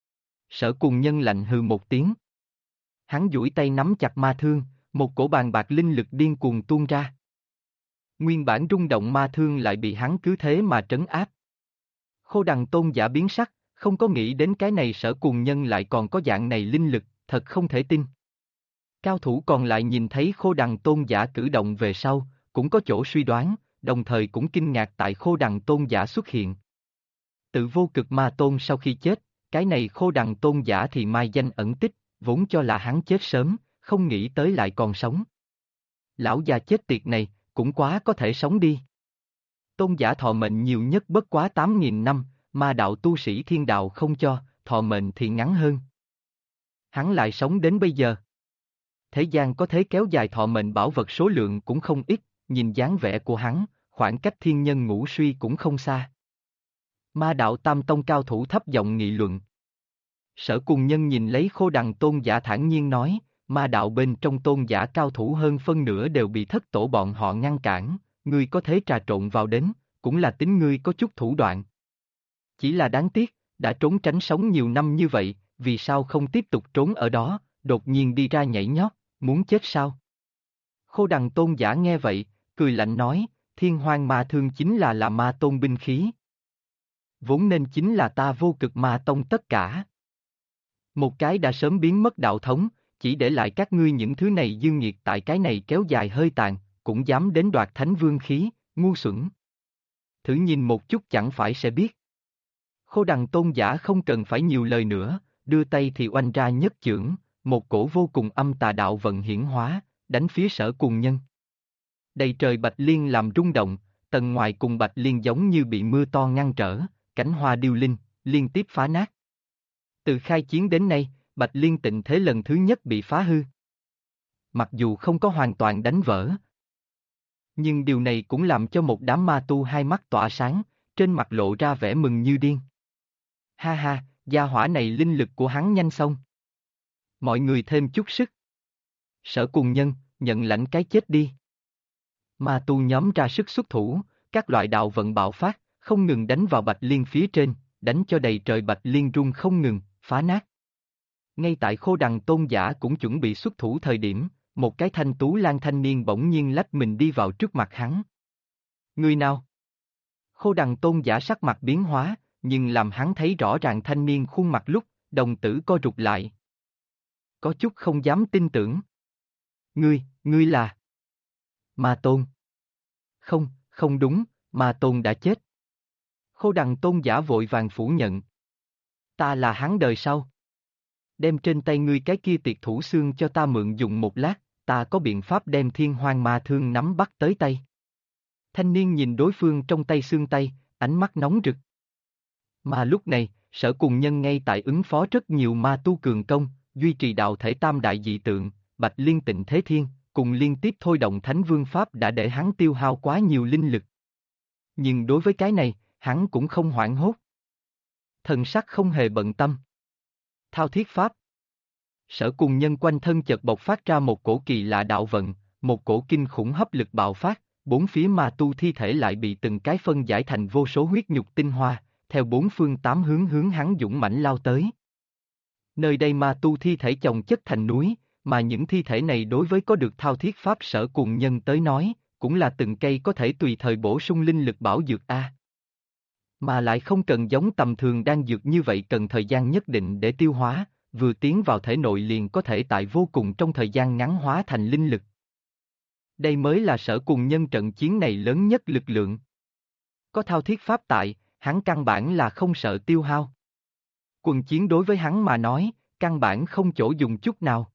Sở Cùng Nhân lạnh hừ một tiếng. Hắn duỗi tay nắm chặt ma thương, một cổ bàn bạc linh lực điên cuồng tuôn ra. Nguyên bản rung động ma thương lại bị hắn cứ thế mà trấn áp. Khô Đằng tôn giả biến sắc, không có nghĩ đến cái này Sở Cùng Nhân lại còn có dạng này linh lực, thật không thể tin. Cao thủ còn lại nhìn thấy Khô Đằng tôn giả cử động về sau, cũng có chỗ suy đoán, đồng thời cũng kinh ngạc tại Khô Đằng tôn giả xuất hiện. Tự vô cực ma tôn sau khi chết, cái này Khô Đằng tôn giả thì mai danh ẩn tích, vốn cho là hắn chết sớm, không nghĩ tới lại còn sống. Lão già chết tiệt này, cũng quá có thể sống đi. Tôn giả thọ mệnh nhiều nhất bất quá 8.000 năm, ma đạo tu sĩ thiên đạo không cho, thọ mệnh thì ngắn hơn. Hắn lại sống đến bây giờ. Thế gian có thế kéo dài thọ mệnh bảo vật số lượng cũng không ít, nhìn dáng vẻ của hắn, khoảng cách thiên nhân ngũ suy cũng không xa. Ma đạo tam tông cao thủ thấp giọng nghị luận. Sở Cùng Nhân nhìn lấy Khô Đằng tôn giả thản nhiên nói, ma đạo bên trong tôn giả cao thủ hơn phân nửa đều bị thất tổ bọn họ ngăn cản, ngươi có thế trà trộn vào đến, cũng là tính ngươi có chút thủ đoạn. Chỉ là đáng tiếc, đã trốn tránh sống nhiều năm như vậy, vì sao không tiếp tục trốn ở đó, đột nhiên đi ra nhảy nhót, muốn chết sao? Khô Đằng tôn giả nghe vậy, cười lạnh nói, Thiên Hoang Ma Thương chính là ma tôn binh khí. Vốn nên chính là ta vô cực ma tông tất cả. Một cái đã sớm biến mất đạo thống, chỉ để lại các ngươi những thứ này dương nhiệt tại cái này kéo dài hơi tàn, cũng dám đến đoạt thánh vương khí, ngu xuẩn. Thử nhìn một chút chẳng phải sẽ biết. Khô Đằng tôn giả không cần phải nhiều lời nữa, đưa tay thì oanh ra nhất chưởng, một cổ vô cùng âm tà đạo vận hiển hóa, đánh phía Sở Cùng Nhân. Đầy trời bạch liên làm rung động, tầng ngoài cùng bạch liên giống như bị mưa to ngăn trở, cánh hoa điêu linh, liên tiếp phá nát. Từ khai chiến đến nay, bạch liên tịnh thế lần thứ nhất bị phá hư. Mặc dù không có hoàn toàn đánh vỡ, nhưng điều này cũng làm cho một đám ma tu hai mắt tỏa sáng, trên mặt lộ ra vẻ mừng như điên. Ha ha, gia hỏa này linh lực của hắn nhanh xong. Mọi người thêm chút sức. Sở Cùng Nhân, nhận lãnh cái chết đi. Ma tu nhóm ra sức xuất thủ, các loại đạo vận bạo phát, không ngừng đánh vào bạch liên phía trên, đánh cho đầy trời bạch liên rung không ngừng, phá nát. Ngay tại Khô Đằng tôn giả cũng chuẩn bị xuất thủ thời điểm, một cái thanh tú lang thanh niên bỗng nhiên lách mình đi vào trước mặt hắn. Người nào? Khô Đằng tôn giả sắc mặt biến hóa, nhưng làm hắn thấy rõ ràng thanh niên khuôn mặt lúc, đồng tử co rụt lại. Có chút không dám tin tưởng. Ngươi là... Ma Tôn. Không, không đúng, Ma Tôn đã chết. Khô Đằng tôn giả vội vàng phủ nhận. Ta là hắn đời sau. Đem trên tay ngươi cái kia tiệt thủ xương cho ta mượn dùng một lát, ta có biện pháp đem Thiên Hoang Ma Thương nắm bắt tới tay. Thanh niên nhìn đối phương trong tay xương tay, ánh mắt nóng rực. Mà lúc này, Sở Cùng Nhân ngay tại ứng phó rất nhiều ma tu cường công, duy trì đạo thể tam đại dị tượng, Bạch Liên Tịnh Thế Thiên, cùng liên tiếp thôi động Thánh Vương Pháp đã để hắn tiêu hao quá nhiều linh lực. Nhưng đối với cái này, hắn cũng không hoảng hốt. Thần sắc không hề bận tâm. Thao Thiết Pháp. Sở Cùng Nhân quanh thân chợt bộc phát ra một cổ kỳ lạ đạo vận, một cổ kinh khủng hấp lực bạo phát, bốn phía ma tu thi thể lại bị từng cái phân giải thành vô số huyết nhục tinh hoa, theo bốn phương tám hướng hướng hắn dũng mãnh lao tới. Nơi đây ma tu thi thể chồng chất thành núi, mà những thi thể này đối với có được thao thiết pháp Sở Cùng Nhân tới nói, cũng là từng cây có thể tùy thời bổ sung linh lực bảo dược A. Mà lại không cần giống tầm thường đan dược như vậy cần thời gian nhất định để tiêu hóa, vừa tiến vào thể nội liền có thể tại vô cùng trong thời gian ngắn hóa thành linh lực. Đây mới là Sở Cùng Nhân trận chiến này lớn nhất lực lượng. Có thao thiết pháp tại, hắn căn bản là không sợ tiêu hao. Quân chiến đối với hắn mà nói, căn bản không chỗ dùng chút nào.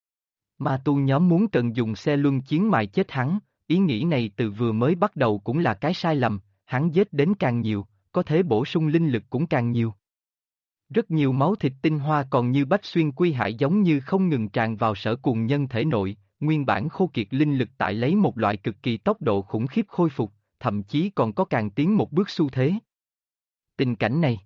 Ma tu nhóm muốn cần dùng xe luân chiến mài chết hắn, ý nghĩ này từ vừa mới bắt đầu cũng là cái sai lầm, hắn giết đến càng nhiều, có thể bổ sung linh lực cũng càng nhiều. Rất nhiều máu thịt tinh hoa còn như bách xuyên quy hải giống như không ngừng tràn vào Sở Cùng Nhân thể nội, nguyên bản khô kiệt linh lực tại lấy một loại cực kỳ tốc độ khủng khiếp khôi phục, thậm chí còn có càng tiến một bước xu thế. Tình cảnh này,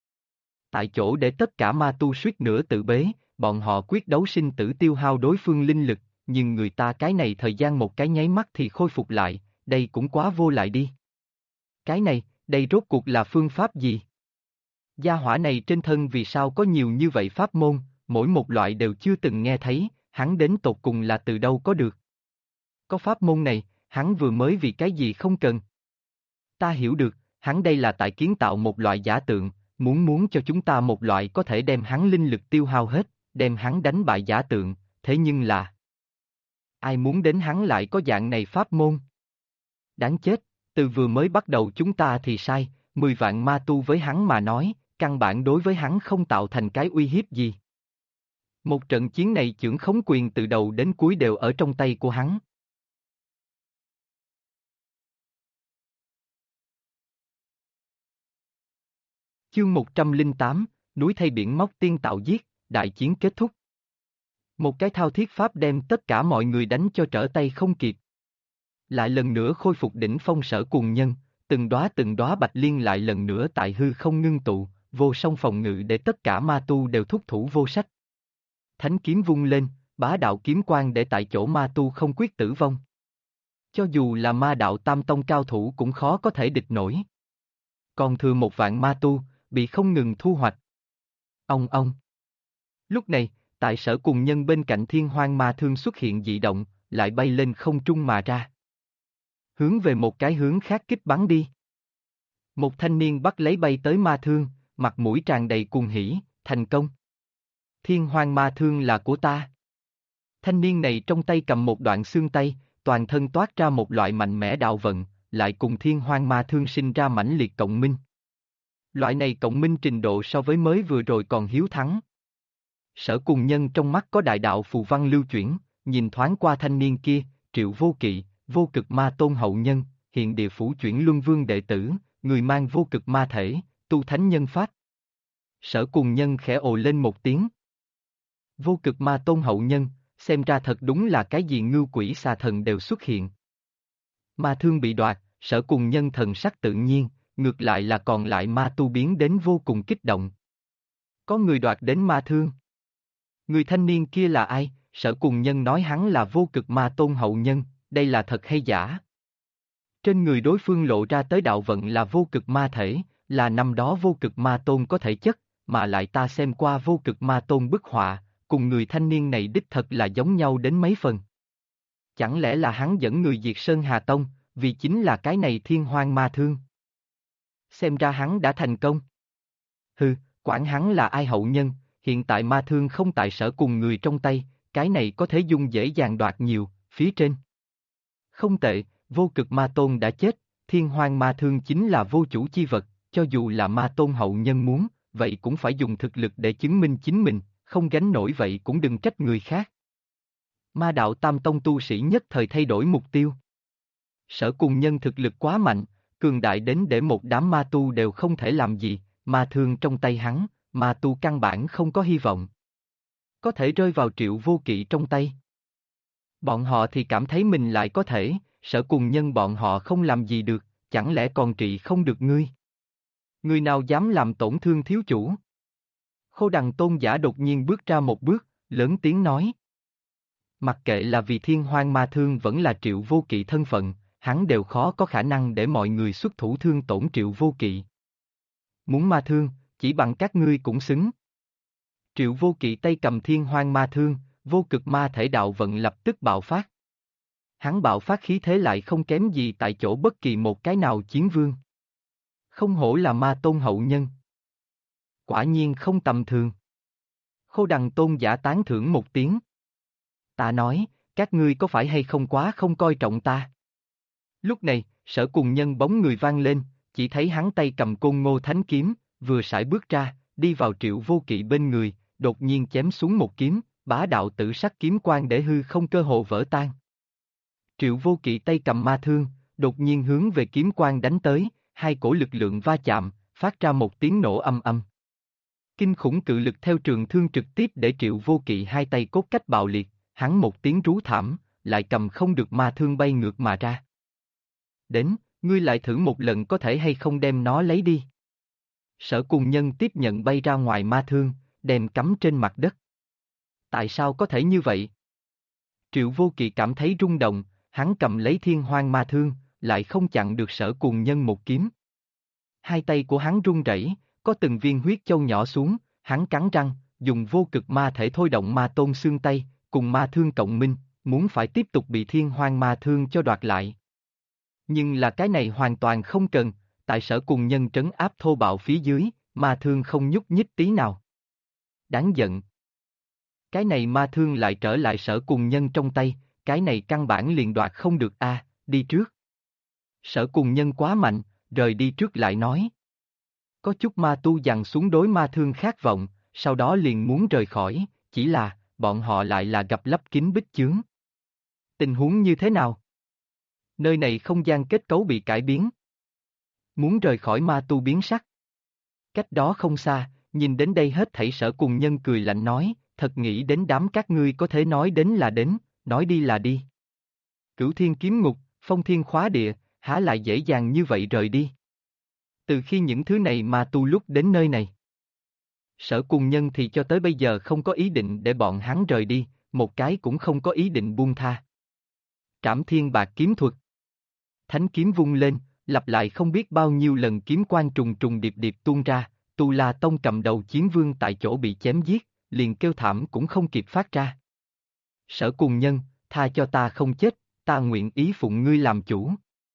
tại chỗ để tất cả ma tu suýt nữa tự bế, bọn họ quyết đấu sinh tử tiêu hao đối phương linh lực, nhưng người ta cái này thời gian một cái nháy mắt thì khôi phục lại, đây cũng quá vô lại đi. Cái này, đây rốt cuộc là phương pháp gì? Gia hỏa này trên thân vì sao có nhiều như vậy pháp môn, mỗi một loại đều chưa từng nghe thấy, hắn đến tột cùng là từ đâu có được. Có pháp môn này, hắn vừa mới vì cái gì không cần. Ta hiểu được, hắn đây là tại kiến tạo một loại giả tượng, muốn cho chúng ta một loại có thể đem hắn linh lực tiêu hao hết, đem hắn đánh bại giả tượng, thế nhưng là... Ai muốn đến hắn lại có dạng này pháp môn? Đáng chết, từ vừa mới bắt đầu chúng ta thì sai, 10 vạn ma tu với hắn mà nói, căn bản đối với hắn không tạo thành cái uy hiếp gì. Một trận chiến này chưởng khống quyền từ đầu đến cuối đều ở trong tay của hắn. Chương 108, núi thay biển móc tiên tạo giết, đại chiến kết thúc. Một cái thao thiết pháp đem tất cả mọi người đánh cho trở tay không kịp. Lại lần nữa khôi phục đỉnh phong Sở Cùng Nhân, từng đóa bạch liên lại lần nữa tại hư không ngưng tụ, vô song phòng ngự để tất cả ma tu đều thúc thủ vô sách. Thánh kiếm vung lên, bá đạo kiếm quang để tại chỗ ma tu không quyết tử vong. Cho dù là ma đạo tam tông cao thủ cũng khó có thể địch nổi. Còn thừa 1 vạn ma tu, bị không ngừng thu hoạch. Ông. Lúc này, tại Sở Cùng Nhân bên cạnh Thiên Hoang Ma Thương xuất hiện dị động, lại bay lên không trung mà ra. Hướng về một cái hướng khác kích bắn đi. Một thanh niên bắt lấy bay tới ma thương, mặt mũi tràn đầy cuồng hỉ, thành công. Thiên Hoang Ma Thương là của ta. Thanh niên này trong tay cầm một đoạn xương tay, toàn thân toát ra một loại mạnh mẽ đạo vận, lại cùng Thiên Hoang Ma Thương sinh ra mãnh liệt cộng minh. Loại này cộng minh trình độ so với mới vừa rồi còn hiếu thắng. Sở Cùng Nhân trong mắt có đại đạo phù văn lưu chuyển, nhìn thoáng qua thanh niên kia, Triệu Vô Kỵ, Vô Cực Ma Tôn hậu nhân, hiện địa phủ chuyển luân vương đệ tử, người mang vô cực ma thể, tu thánh nhân pháp. Sở Cùng Nhân khẽ ồ lên một tiếng. Vô Cực Ma Tôn hậu nhân, xem ra thật đúng là cái gì ngưu quỷ xà thần đều xuất hiện. Ma thương bị đoạt, Sở Cùng Nhân thần sắc tự nhiên, ngược lại là còn lại ma tu biến đến vô cùng kích động. Có người đoạt đến ma thương. Người thanh niên kia là ai? Sở Cùng Nhân nói hắn là Vô Cực Ma Tôn hậu nhân, đây là thật hay giả? Trên người đối phương lộ ra tới đạo vận là vô cực ma thể, là năm đó Vô Cực Ma Tôn có thể chất, mà lại ta xem qua Vô Cực Ma Tôn bức họa, cùng người thanh niên này đích thật là giống nhau đến mấy phần. Chẳng lẽ là hắn dẫn người diệt Sơn Hà Tông, vì chính là cái này Thiên Hoang Ma Thương? Xem ra hắn đã thành công. Hừ, quản hắn là ai hậu nhân, hiện tại ma thương không tại Sở Cùng người trong tay, cái này có thể dung dễ dàng đoạt nhiều, phía trên. Không tệ, Vô Cực Ma Tôn đã chết, Thiên Hoang Ma Thương chính là vô chủ chi vật, cho dù là Ma Tôn hậu nhân muốn, vậy cũng phải dùng thực lực để chứng minh chính mình, không gánh nổi vậy cũng đừng trách người khác. Ma đạo tam tông tu sĩ nhất thời thay đổi mục tiêu. Sở Cùng Nhân thực lực quá mạnh, cường đại đến để một đám ma tu đều không thể làm gì, ma thương trong tay hắn, ma tu căn bản không có hy vọng. Có thể rơi vào Triệu Vô Kỵ trong tay. Bọn họ thì cảm thấy mình lại có thể, Sở Cùng Nhân bọn họ không làm gì được, chẳng lẽ còn trị không được ngươi? Người nào dám làm tổn thương thiếu chủ? Khô Đằng Tôn giả đột nhiên bước ra một bước, lớn tiếng nói. Mặc kệ là vì thiên hoang ma thương vẫn là Triệu Vô Kỵ thân phận, hắn đều khó có khả năng để mọi người xuất thủ thương tổn Triệu Vô Kỵ. Muốn ma thương, chỉ bằng các ngươi cũng xứng. Triệu Vô Kỵ tay cầm thiên hoang ma thương, vô cực ma thể đạo vận lập tức bạo phát. Hắn bạo phát khí thế lại không kém gì tại chỗ bất kỳ một cái nào chiến vương. Không hổ là ma tôn hậu nhân. Quả nhiên không tầm thường. Khô Đằng tôn giả tán thưởng một tiếng. Ta nói, các ngươi có phải hay không quá không coi trọng ta? Lúc này, Sở Cùng Nhân bóng người vang lên, chỉ thấy hắn tay cầm Côn Ngô Thánh Kiếm, vừa sải bước ra, đi vào Triệu Vô Kỵ bên người, đột nhiên chém xuống một kiếm, bá đạo tử sắc kiếm quang để hư không cơ hồ vỡ tan. Triệu Vô Kỵ tay cầm ma thương, đột nhiên hướng về kiếm quang đánh tới, hai cổ lực lượng va chạm, phát ra một tiếng nổ âm âm. Kinh khủng cự lực theo trường thương trực tiếp để Triệu Vô Kỵ hai tay cốt cách bạo liệt, hắn một tiếng rú thảm, lại cầm không được ma thương bay ngược mà ra. Đến, ngươi lại thử một lần có thể hay không đem nó lấy đi. Sở Cùng Nhân tiếp nhận bay ra ngoài ma thương, đem cắm trên mặt đất. Tại sao có thể như vậy? Triệu Vô Kỵ cảm thấy rung động, hắn cầm lấy thiên hoang ma thương, lại không chặn được Sở Cùng Nhân một kiếm. Hai tay của hắn run rẩy, có từng viên huyết châu nhỏ xuống, hắn cắn răng, dùng vô cực ma thể thôi động ma tôn xương tay, cùng ma thương cộng minh, muốn phải tiếp tục bị thiên hoang ma thương cho đoạt lại. Nhưng là cái này hoàn toàn không cần, tại Sở Cùng Nhân trấn áp thô bạo phía dưới, ma thương không nhúc nhích tí nào. Đáng giận. Cái này ma thương lại trở lại Sở Cùng Nhân trong tay, cái này căn bản liền đoạt không được đi trước. Sở Cùng Nhân quá mạnh, rời đi trước lại nói. Có chút ma tu giằng xuống đối ma thương khát vọng, sau đó liền muốn rời khỏi, chỉ là, bọn họ lại là gặp lấp kín bích chướng. Tình huống như thế nào? Nơi này không gian kết cấu bị cải biến. Muốn rời khỏi ma tu biến sắc. Cách đó không xa, nhìn đến đây hết thảy Sở Cùng Nhân cười lạnh nói, thật nghĩ đến đám các ngươi có thể nói đến là đến, nói đi là đi. Cửu thiên kiếm ngục, phong thiên khóa địa, há lại dễ dàng như vậy rời đi. Từ khi những thứ này ma tu lúc đến nơi này. Sở Cùng Nhân thì cho tới bây giờ không có ý định để bọn hắn rời đi, một cái cũng không có ý định buông tha. Trảm thiên bạc kiếm thuật. Thánh kiếm vung lên, lặp lại không biết bao nhiêu lần kiếm quang trùng trùng điệp điệp tuôn ra, Tu La Tông cầm đầu chiến vương tại chỗ bị chém giết, liền kêu thảm cũng không kịp phát ra. Sở Cùng Nhân, tha cho ta không chết, ta nguyện ý phụng ngươi làm chủ.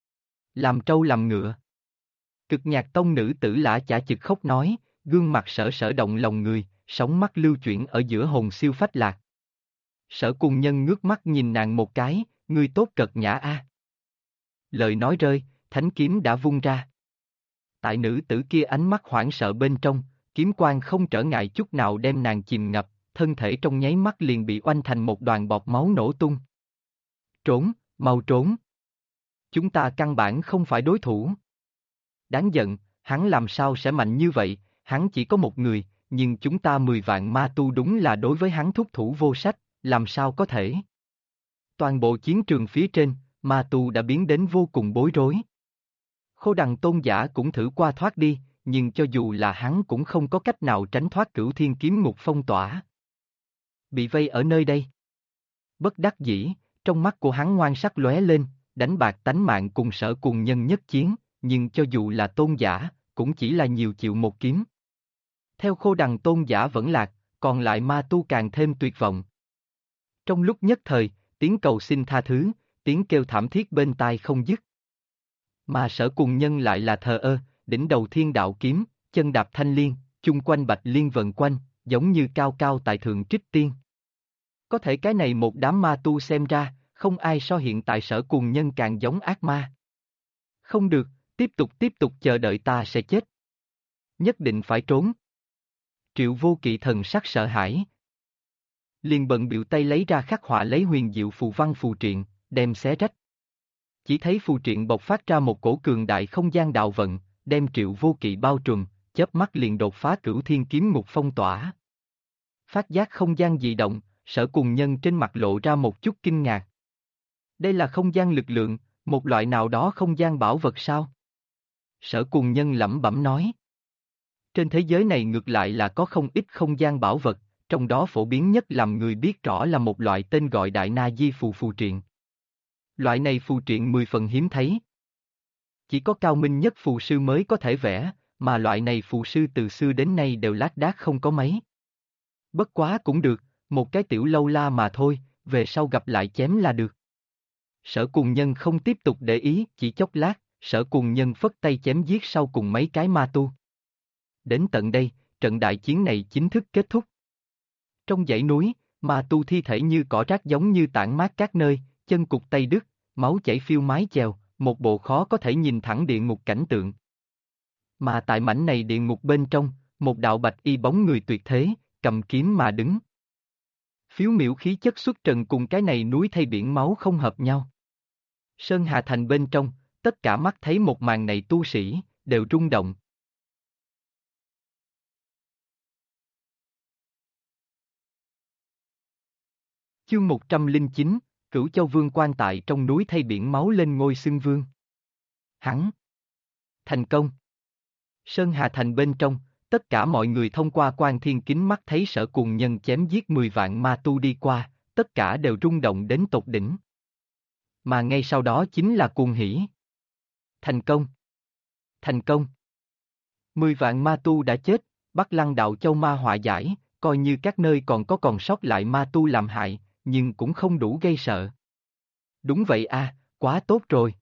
Làm trâu làm ngựa. Cực Nhạc Tông nữ tử lã chả chực khóc nói, gương mặt sở sở động lòng người, sóng mắt lưu chuyển ở giữa hồn siêu phách lạc. Sở Cùng Nhân ngước mắt nhìn nàng một cái, ngươi tốt cật nhã a. Lời nói rơi, thánh kiếm đã vung ra. Tại nữ tử kia ánh mắt hoảng sợ bên trong, kiếm quang không trở ngại chút nào đem nàng chìm ngập, thân thể trong nháy mắt liền bị oanh thành một đoàn bọt máu nổ tung. Trốn, mau trốn. Chúng ta căn bản không phải đối thủ. Đáng giận, hắn làm sao sẽ mạnh như vậy, hắn chỉ có một người, nhưng chúng ta 10 vạn ma tu đúng là đối với hắn thúc thủ vô sách, làm sao có thể. Toàn bộ chiến trường phía trên, ma tu đã biến đến vô cùng bối rối. Khô Đằng tôn giả cũng thử qua thoát đi, nhưng cho dù là hắn cũng không có cách nào tránh thoát cửu thiên kiếm ngục phong tỏa. Bị vây ở nơi đây. Bất đắc dĩ, trong mắt của hắn ngoan sắc lóe lên, đánh bạc tánh mạng cùng Sở Cùng Nhân nhất chiến, nhưng cho dù là tôn giả, cũng chỉ là nhiều chịu một kiếm. Theo Khô Đằng tôn giả vẫn lạc, còn lại ma tu càng thêm tuyệt vọng. Trong lúc nhất thời, tiếng cầu xin tha thứ, tiếng kêu thảm thiết bên tai không dứt. Mà Sở Cùng Nhân lại là thờ ơ, đỉnh đầu thiên đạo kiếm, chân đạp thanh liên, chung quanh bạch liên vần quanh, giống như cao cao tại thượng trích tiên. Có thể cái này một đám ma tu xem ra, không ai so hiện tại Sở Cùng Nhân càng giống ác ma. Không được, tiếp tục chờ đợi ta sẽ chết. Nhất định phải trốn. Triệu Vô Kỵ thần sắc sợ hãi. Liền bận biểu tay lấy ra khắc họa lấy huyền diệu phù văn phù triện, đem xé rách. Chỉ thấy phù triện bộc phát ra một cổ cường đại không gian đạo vận, đem Triệu Vô Kỵ bao trùm, chớp mắt liền đột phá cửu thiên kiếm ngục phong tỏa. Phát giác không gian dị động, Sở Cùng Nhân trên mặt lộ ra một chút kinh ngạc. Đây là không gian lực lượng, một loại nào đó không gian bảo vật sao? Sở Cùng Nhân lẩm bẩm nói. Trên thế giới này ngược lại là có không ít không gian bảo vật, trong đó phổ biến nhất làm người biết rõ là một loại tên gọi Đại Na Di phù phù triện. Loại này phù triện 10 phần hiếm thấy. Chỉ có cao minh nhất phù sư mới có thể vẽ, mà loại này phù sư từ xưa đến nay đều lác đác không có mấy. Bất quá cũng được, một cái tiểu lâu la mà thôi, về sau gặp lại chém là được. Sở Cuồng Nhân không tiếp tục để ý, chỉ chốc lát, Sở Cuồng Nhân phất tay chém giết sau cùng mấy cái ma tu. Đến tận đây, trận đại chiến này chính thức kết thúc. Trong dãy núi, ma tu thi thể như cỏ rác giống như tản mát các nơi, chân cụt tay đứt, máu chảy phiêu mái chèo, một bộ khó có thể nhìn thẳng địa ngục cảnh tượng. Mà tại mảnh này địa ngục bên trong, một đạo bạch y bóng người tuyệt thế, cầm kiếm mà đứng. Phiếu miểu khí chất xuất trần cùng cái này núi thay biển máu không hợp nhau. Sơn Hà Thành bên trong, tất cả mắt thấy một màn này tu sĩ, đều rung động. Chương 109, Cửu Châu Vương quan tại trong núi thay biển máu lên ngôi xưng vương. Hắn thành công. Sơn Hà Thành bên trong, tất cả mọi người thông qua quan thiên kính mắt thấy Sở Cuồng Nhân chém giết 10 vạn ma tu đi qua, tất cả đều rung động đến tột đỉnh. Mà ngay sau đó chính là cuồng hỉ. Thành công! Thành công! 10 vạn ma tu đã chết, Bắc Lăng Đạo Châu ma họa giải, coi như các nơi còn sót lại ma tu làm hại, nhưng cũng không đủ gây sợ. Đúng vậy a, quá tốt rồi.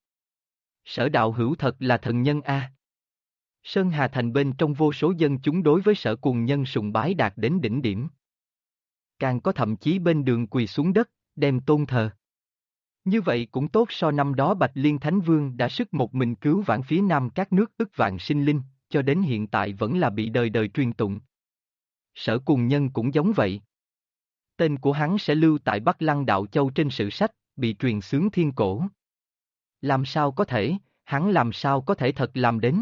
Sở đạo hữu thật là thần nhân a. Sơn Hà Thành bên trong vô số dân chúng đối với Sở Cuồng Nhân sùng bái đạt đến đỉnh điểm. Càng có thậm chí bên đường quỳ xuống đất, đem tôn thờ. Như vậy cũng tốt so năm đó Bạch Liên Thánh Vương đã sức một mình cứu vãn phía nam các nước ức vạn sinh linh, cho đến hiện tại vẫn là bị đời đời truyền tụng. Sở Cuồng Nhân cũng giống vậy. Tên của hắn sẽ lưu tại Bắc Lăng Đạo Châu trên sử sách, bị truyền xướng thiên cổ. Làm sao có thể, hắn làm sao có thể thật làm đến?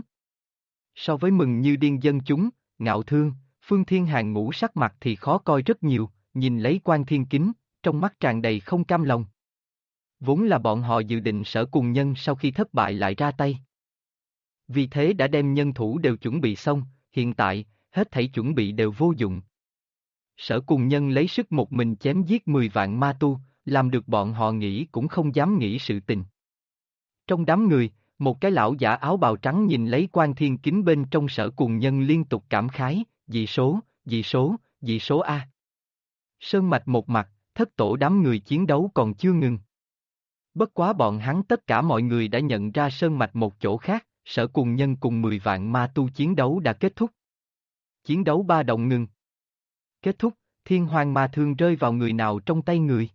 So với mừng như điên dân chúng, Ngạo Thương, Phương Thiên Hàng ngũ sắc mặt thì khó coi rất nhiều, nhìn lấy Quan Thiên Kính, trong mắt tràn đầy không cam lòng. Vốn là bọn họ dự định Sở Cuồng Nhân sau khi thất bại lại ra tay. Vì thế đã đem nhân thủ đều chuẩn bị xong, hiện tại, hết thảy chuẩn bị đều vô dụng. Sở Cuồng Nhân lấy sức một mình chém giết 10 vạn ma tu, làm được bọn họ nghĩ cũng không dám nghĩ sự tình. Trong đám người, một cái lão giả áo bào trắng nhìn lấy Quan Thiên Kính bên trong Sở Cuồng Nhân liên tục cảm khái, dị số, dị số, dị số A. Sơn Mạch một mặt, thất tổ đám người chiến đấu còn chưa ngừng. Bất quá bọn hắn tất cả mọi người đã nhận ra Sơn Mạch một chỗ khác, Sở Cuồng Nhân cùng 10 vạn ma tu chiến đấu đã kết thúc. Chiến đấu ba động ngừng. Kết thúc, thiên hoàng ma thương rơi vào người nào trong tay người.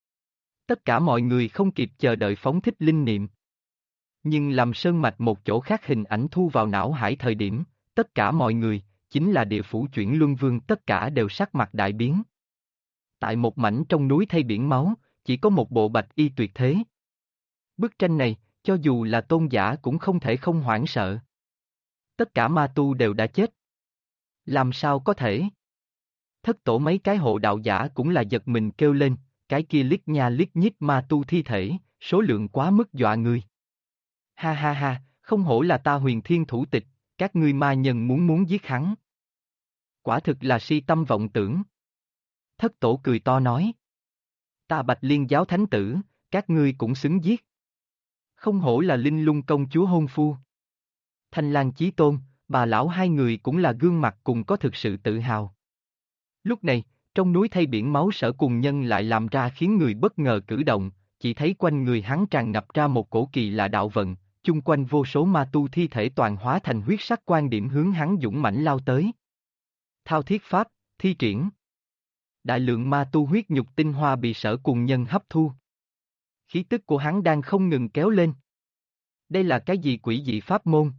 Tất cả mọi người không kịp chờ đợi phóng thích linh niệm. Nhưng làm Sơn Mạch một chỗ khác hình ảnh thu vào não hải thời điểm, tất cả mọi người, chính là địa phủ chuyển luân vương tất cả đều sắc mặt đại biến. Tại một mảnh trong núi thay biển máu, chỉ có một bộ bạch y tuyệt thế. Bức tranh này, cho dù là tôn giả cũng không thể không hoảng sợ. Tất cả ma tu đều đã chết. Làm sao có thể? Thất tổ mấy cái hộ đạo giả cũng là giật mình kêu lên, cái kia liếc nha liếc nhít ma tu thi thể, số lượng quá mức dọa người. Ha ha ha, không hổ là ta Huyền Thiên thủ tịch, các ngươi ma nhân muốn giết hắn. Quả thực là si tâm vọng tưởng. Thất tổ cười to nói. Ta Bạch Liên giáo thánh tử, các ngươi cũng xứng giết. Không hổ là Linh Lung công chúa hôn phu. Thanh Lang Chí Tôn, bà lão hai người cũng là gương mặt cùng có thực sự tự hào. Lúc này, trong núi thay biển máu Sở Cuồng Nhân lại làm ra khiến người bất ngờ cử động, chỉ thấy quanh người hắn tràn ngập ra một cổ kỳ lạ đạo vận, chung quanh vô số ma tu thi thể toàn hóa thành huyết sắc quan điểm hướng hắn dũng mãnh lao tới. Thao thiết pháp, thi triển. Đại lượng ma tu huyết nhục tinh hoa bị Sở Cuồng Nhân hấp thu. Khí tức của hắn đang không ngừng kéo lên. Đây là cái gì quỷ dị pháp môn?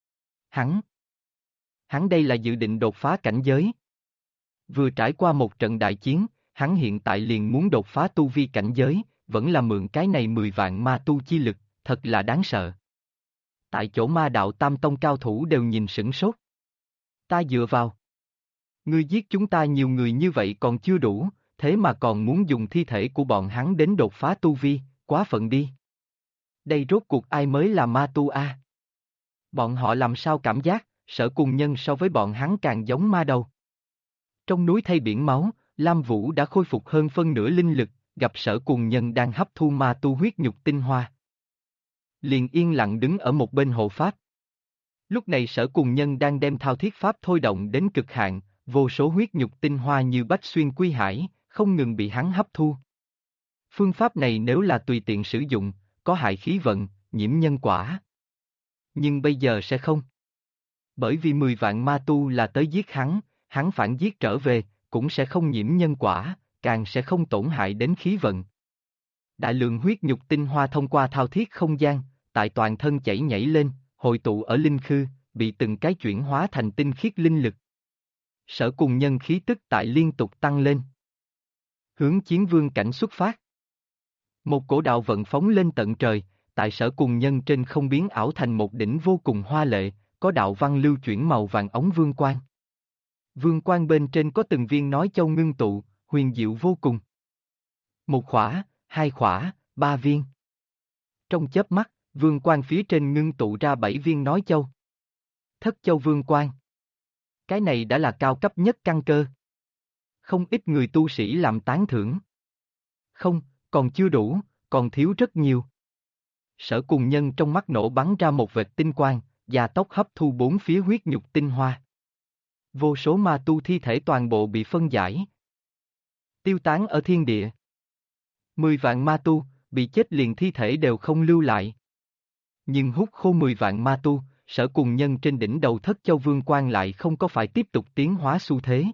Hắn đây là dự định đột phá cảnh giới. Vừa trải qua một trận đại chiến, hắn hiện tại liền muốn đột phá tu vi cảnh giới, vẫn là mượn cái này 10 vạn ma tu chi lực, thật là đáng sợ. Tại chỗ ma đạo tam tông cao thủ đều nhìn sửng sốt. Ta dựa vào. Ngươi giết chúng ta nhiều người như vậy còn chưa đủ, thế mà còn muốn dùng thi thể của bọn hắn đến đột phá tu vi, quá phận đi. Đây rốt cuộc ai mới là ma tu a? Bọn họ làm sao cảm giác, Sở Cuồng Nhân so với bọn hắn càng giống ma đầu. Trong núi thay biển máu, Lam Vũ đã khôi phục hơn phân nửa linh lực, gặp Sở Cùng Nhân đang hấp thu ma tu huyết nhục tinh hoa. Liền yên lặng đứng ở một bên hộ pháp. Lúc này Sở Cùng Nhân đang đem thao thiết pháp thôi động đến cực hạn, vô số huyết nhục tinh hoa như bách xuyên quy hải, không ngừng bị hắn hấp thu. Phương pháp này nếu là tùy tiện sử dụng, có hại khí vận, nhiễm nhân quả. Nhưng bây giờ sẽ không. Bởi vì 10 vạn ma tu là tới giết hắn phản giết trở về, cũng sẽ không nhiễm nhân quả, càng sẽ không tổn hại đến khí vận. Đại lượng huyết nhục tinh hoa thông qua thao thiết không gian, tại toàn thân chảy nhảy lên, hội tụ ở linh khư, bị từng cái chuyển hóa thành tinh khiết linh lực. Sở Cùng Nhân khí tức tại liên tục tăng lên. Hướng chiến vương cảnh xuất phát. Một cổ đạo vận phóng lên tận trời, tại Sở Cùng Nhân trên không biến ảo thành một đỉnh vô cùng hoa lệ, có đạo văn lưu chuyển màu vàng ống vương quang. Vương quang bên trên có từng viên nói châu ngưng tụ, huyền diệu vô cùng. Một khỏa, hai khỏa, ba viên. Trong chớp mắt, vương quang phía trên ngưng tụ ra 7 viên nói châu. Thất châu vương quang. Cái này đã là cao cấp nhất căn cơ. Không ít người tu sĩ làm tán thưởng. Không, còn chưa đủ, còn thiếu rất nhiều. Sở Cùng Nhân trong mắt nổ bắn ra một vệt tinh quang, gia tốc hấp thu 4 phía huyết nhục tinh hoa. Vô số ma tu thi thể toàn bộ bị phân giải, tiêu tán ở thiên địa. 10 vạn ma tu, bị chết liền thi thể đều không lưu lại. Nhưng hút khô 10 vạn ma tu, Sở Cùng Nhân trên đỉnh đầu Thất Châu Vương Quang lại không có phải tiếp tục tiến hóa xu thế.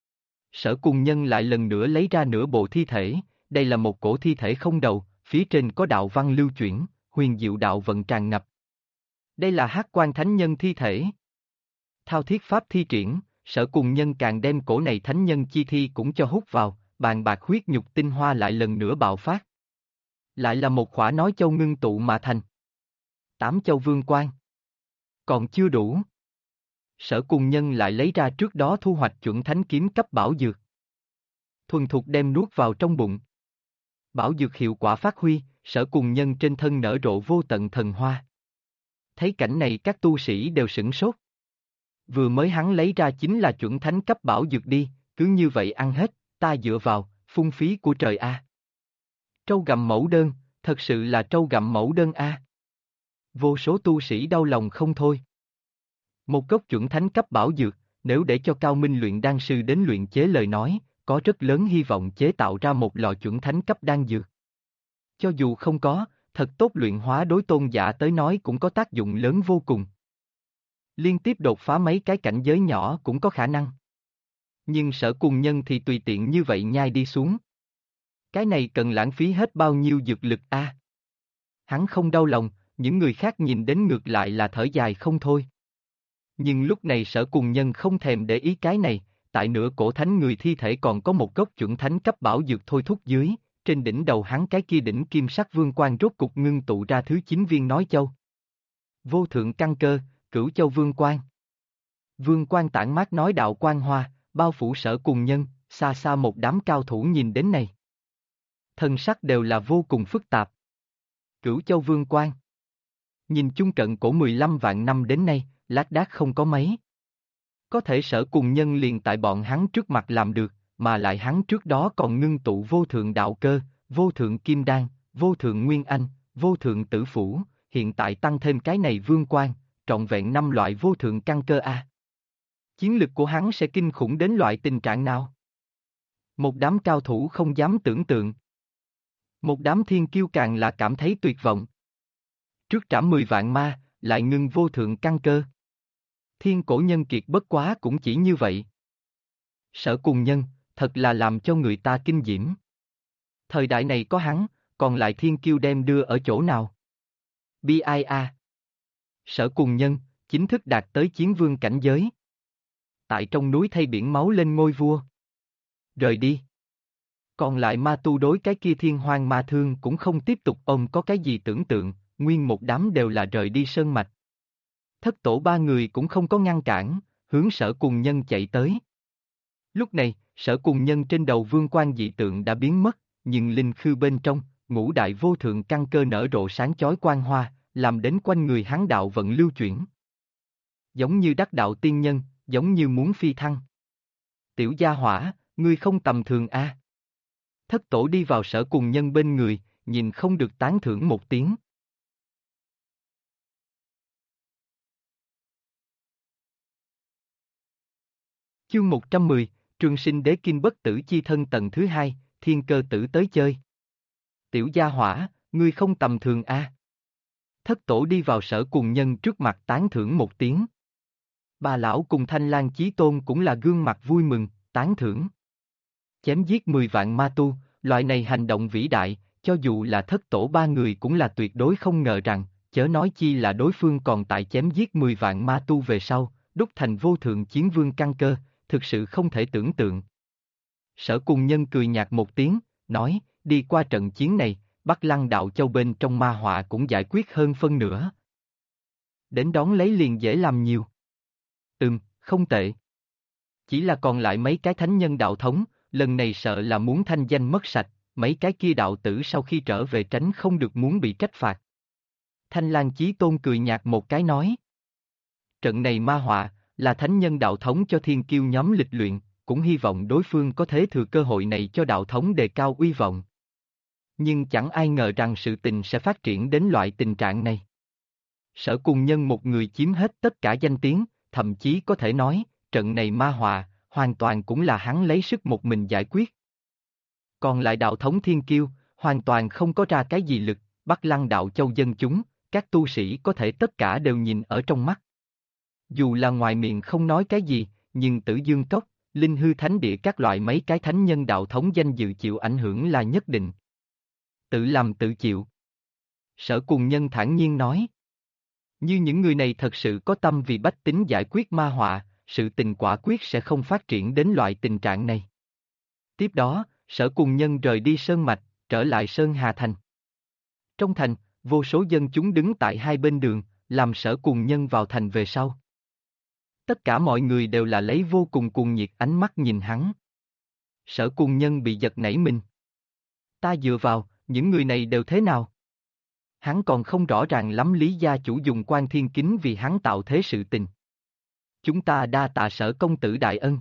Sở Cùng Nhân lại lần nữa lấy ra nửa bộ thi thể, đây là một cổ thi thể không đầu, phía trên có đạo văn lưu chuyển, huyền diệu đạo vận tràn ngập. Đây là Hắc Quan Thánh Nhân thi thể. Thao thiết pháp thi triển, Sở Cùng Nhân càng đem cổ này thánh nhân chi thi cũng cho hút vào, bàn bạc huyết nhục tinh hoa lại lần nữa bạo phát. Lại là một khỏa nói châu ngưng tụ mà thành. 8 châu vương quang. Còn chưa đủ. Sở Cùng Nhân lại lấy ra trước đó thu hoạch chuẩn thánh kiếm cấp bảo dược. Thuần thục đem nuốt vào trong bụng. Bảo dược hiệu quả phát huy, Sở Cùng Nhân trên thân nở rộ vô tận thần hoa. Thấy cảnh này các tu sĩ đều sửng sốt. Vừa mới hắn lấy ra chính là chuẩn thánh cấp bảo dược đi, cứ như vậy ăn hết, ta dựa vào, phung phí của trời a. Trâu gặm mẫu đơn, thật sự là trâu gặm mẫu đơn a. Vô số tu sĩ đau lòng không thôi. Một gốc chuẩn thánh cấp bảo dược, nếu để cho Cao Minh luyện đan sư đến luyện chế lời nói, có rất lớn hy vọng chế tạo ra một lò chuẩn thánh cấp đan dược. Cho dù không có, thật tốt luyện hóa đối tôn giả tới nói cũng có tác dụng lớn vô cùng. Liên tiếp đột phá mấy cái cảnh giới nhỏ cũng có khả năng. Nhưng Sở Cùng Nhân thì tùy tiện như vậy nhai đi xuống. Cái này cần lãng phí hết bao nhiêu dược lực a? Hắn không đau lòng, những người khác nhìn đến ngược lại là thở dài không thôi. Nhưng lúc này Sở Cùng Nhân không thèm để ý cái này, tại nửa cổ thánh người thi thể còn có một gốc chuẩn thánh cấp bảo dược thôi thúc dưới, trên đỉnh đầu hắn cái kia đỉnh kim sắc vương quang rốt cục ngưng tụ ra thứ 9 viên nói châu. Vô thượng căn cơ, Cửu Châu Vương Quang. Vương Quang tản mát nói đạo quang hoa, bao phủ Sở Cùng Nhân, xa xa một đám cao thủ nhìn đến này. Thần sắc đều là vô cùng phức tạp. Cửu Châu Vương Quang. Nhìn chung cận cổ 15 vạn năm đến nay, lác đác không có mấy. Có thể Sở Cùng Nhân liền tại bọn hắn trước mặt làm được, mà lại hắn trước đó còn ngưng tụ vô thượng đạo cơ, vô thượng kim đan, vô thượng nguyên anh, vô thượng tử phủ, hiện tại tăng thêm cái này vương quang, trọn vẹn 5 loại vô thượng căn cơ a. Chiến lực của hắn sẽ kinh khủng đến loại tình trạng nào? Một đám cao thủ không dám tưởng tượng. Một đám thiên kiêu càng là cảm thấy tuyệt vọng. Trước trảm 10 vạn ma, lại ngưng vô thượng căn cơ. Thiên cổ nhân kiệt bất quá cũng chỉ như vậy. Sở Cùng Nhân, thật là làm cho người ta kinh diễm. Thời đại này có hắn, còn lại thiên kiêu đem đưa ở chỗ nào? BIA. Sở Cùng Nhân, chính thức đạt tới chiến vương cảnh giới. Tại trong núi thay biển máu lên ngôi vua. Rời đi. Còn lại ma tu đối cái kia thiên hoang ma thương cũng không tiếp tục ôm có cái gì tưởng tượng, nguyên một đám đều là rời đi sơn mạch. Thất tổ 3 người cũng không có ngăn cản, hướng Sở Cùng Nhân chạy tới. Lúc này, Sở Cùng Nhân trên đầu vương quan dị tượng đã biến mất, nhưng linh khư bên trong, ngũ đại vô thượng căn cơ nở rộ sáng chói quang hoa, làm đến quanh người hắn đạo vận lưu chuyển. Giống như đắc đạo tiên nhân, giống như muốn phi thăng. Tiểu gia hỏa, ngươi không tầm thường a. Thất tổ đi vào Sở Cùng Nhân bên người, nhìn không được tán thưởng một tiếng. Chương 110, Trường Sinh Đế Kinh Bất Tử Chi Thân tầng thứ 2, Thiên Cơ Tử tới chơi. Tiểu gia hỏa, ngươi không tầm thường a. Thất tổ đi vào Sở Cùng Nhân trước mặt tán thưởng một tiếng. Bà lão cùng Thanh Lang Chí Tôn cũng là gương mặt vui mừng, tán thưởng. Chém giết 10 vạn ma tu, loại này hành động vĩ đại, cho dù là thất tổ ba người cũng là tuyệt đối không ngờ rằng, chớ nói chi là đối phương còn tại chém giết 10 vạn ma tu về sau, đúc thành vô thượng chiến vương căn cơ, thực sự không thể tưởng tượng. Sở Cùng Nhân cười nhạt một tiếng, nói, đi qua trận chiến này, Bắc Lăng Đạo Châu bên trong ma họa cũng giải quyết hơn phân nửa. Đến đón lấy liền dễ làm nhiều. Không tệ. Chỉ là còn lại mấy cái thánh nhân đạo thống, lần này sợ là muốn thanh danh mất sạch, mấy cái kia đạo tử sau khi trở về tránh không được muốn bị trách phạt. Thanh Lang Chí Tôn cười nhạt một cái nói. Trận này ma họa, là thánh nhân đạo thống cho thiên kiêu nhóm lịch luyện, cũng hy vọng đối phương có thể thừa cơ hội này cho đạo thống đề cao uy vọng. Nhưng chẳng ai ngờ rằng sự tình sẽ phát triển đến loại tình trạng này. Sở Cùng Nhân một người chiếm hết tất cả danh tiếng, thậm chí có thể nói, trận này ma họa, hoàn toàn cũng là hắn lấy sức một mình giải quyết. Còn lại đạo thống thiên kiêu, hoàn toàn không có ra cái gì lực, Bắc Lăng Đạo Châu dân chúng, các tu sĩ có thể tất cả đều nhìn ở trong mắt. Dù là ngoài miệng không nói cái gì, nhưng Tử Dương Cốc, Linh Hư Thánh Địa các loại mấy cái thánh nhân đạo thống danh dự chịu ảnh hưởng là nhất định. Tự làm tự chịu. Sở Cùng Nhân thản nhiên nói. Như những người này thật sự có tâm vì bách tính giải quyết ma họa, sự tình quả quyết sẽ không phát triển đến loại tình trạng này. Tiếp đó, Sở Cùng Nhân rời đi Sơn Mạch, trở lại Sơn Hà Thành. Trong thành, vô số dân chúng đứng tại hai bên đường, làm Sở Cùng Nhân vào thành về sau. Tất cả mọi người đều là lấy vô cùng cuồng nhiệt ánh mắt nhìn hắn. Sở Cùng Nhân bị giật nảy mình. Ta dựa vào, những người này đều thế nào? Hắn còn không rõ ràng lắm Lý gia chủ dùng quan thiên kính vì hắn tạo thế sự tình. Chúng ta đa tạ Sở công tử đại ân.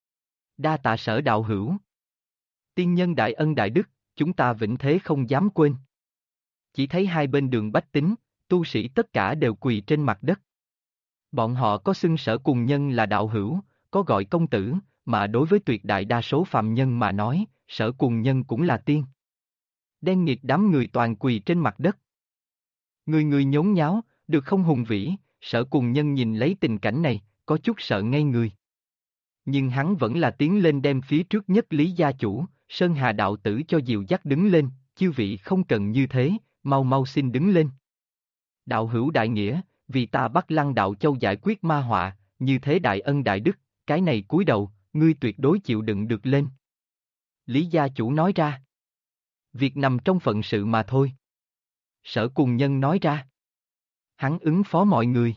Đa tạ Sở đạo hữu. Tiên nhân đại ân đại đức, chúng ta vĩnh thế không dám quên. Chỉ thấy hai bên đường bách tính, tu sĩ tất cả đều quỳ trên mặt đất. Bọn họ có xưng Sở Cùng Nhân là đạo hữu, có gọi công tử, mà đối với tuyệt đại đa số phàm nhân mà nói, Sở Cùng Nhân cũng là tiên. Đen nghịt đám người toàn quỳ trên mặt đất. Người người nhốn nháo, được không hùng vĩ, Sở Cùng Nhân nhìn lấy tình cảnh này, có chút sợ ngây người. Nhưng hắn vẫn là tiến lên đem phía trước nhất Lý gia chủ, Sơn Hà đạo tử cho dìu dắt đứng lên, chư vị không cần như thế, mau mau xin đứng lên. Đạo hữu đại nghĩa, vì ta Bắc Lăng Đạo Châu giải quyết ma họa, như thế đại ân đại đức, cái này cúi đầu, ngươi tuyệt đối chịu đựng được lên. Lý gia chủ nói ra. Việc nằm trong phận sự mà thôi. Sở Cùng Nhân nói ra. Hắn ứng phó mọi người.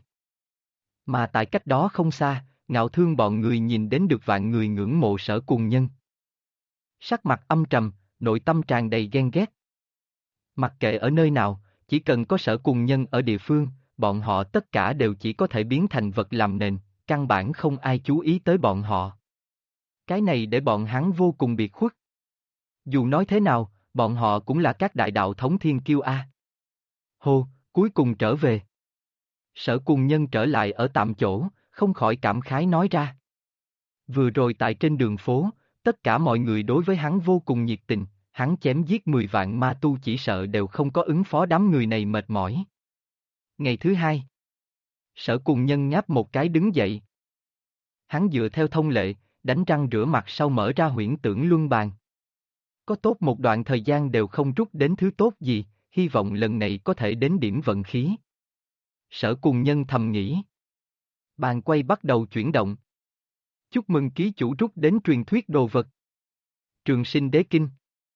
Mà tại cách đó không xa, Ngạo Thương bọn người nhìn đến được vạn người ngưỡng mộ Sở Cùng Nhân. Sắc mặt âm trầm, nội tâm tràn đầy ghen ghét. Mặc kệ ở nơi nào, chỉ cần có Sở Cùng Nhân ở địa phương, bọn họ tất cả đều chỉ có thể biến thành vật làm nền, căn bản không ai chú ý tới bọn họ. Cái này để bọn hắn vô cùng biệt khuất. Dù nói thế nào, bọn họ cũng là các đại đạo thống thiên kiêu a. Hô, cuối cùng trở về. Sở Cùng Nhân trở lại ở tạm chỗ, không khỏi cảm khái nói ra. Vừa rồi tại trên đường phố, tất cả mọi người đối với hắn vô cùng nhiệt tình, hắn chém giết 10 vạn ma tu chỉ sợ đều không có ứng phó đám người này mệt mỏi. Ngày thứ hai, Sở Cùng Nhân ngáp một cái đứng dậy. Hắn dựa theo thông lệ, đánh răng rửa mặt sau mở ra huyễn tưởng luân bàn. Có tốt một đoạn thời gian đều không rút đến thứ tốt gì, hy vọng lần này có thể đến điểm vận khí. Sở Cùng Nhân thầm nghĩ. Bàn quay bắt đầu chuyển động. Chúc mừng ký chủ rút đến truyền thuyết đồ vật. Trường Sinh Đế Kinh.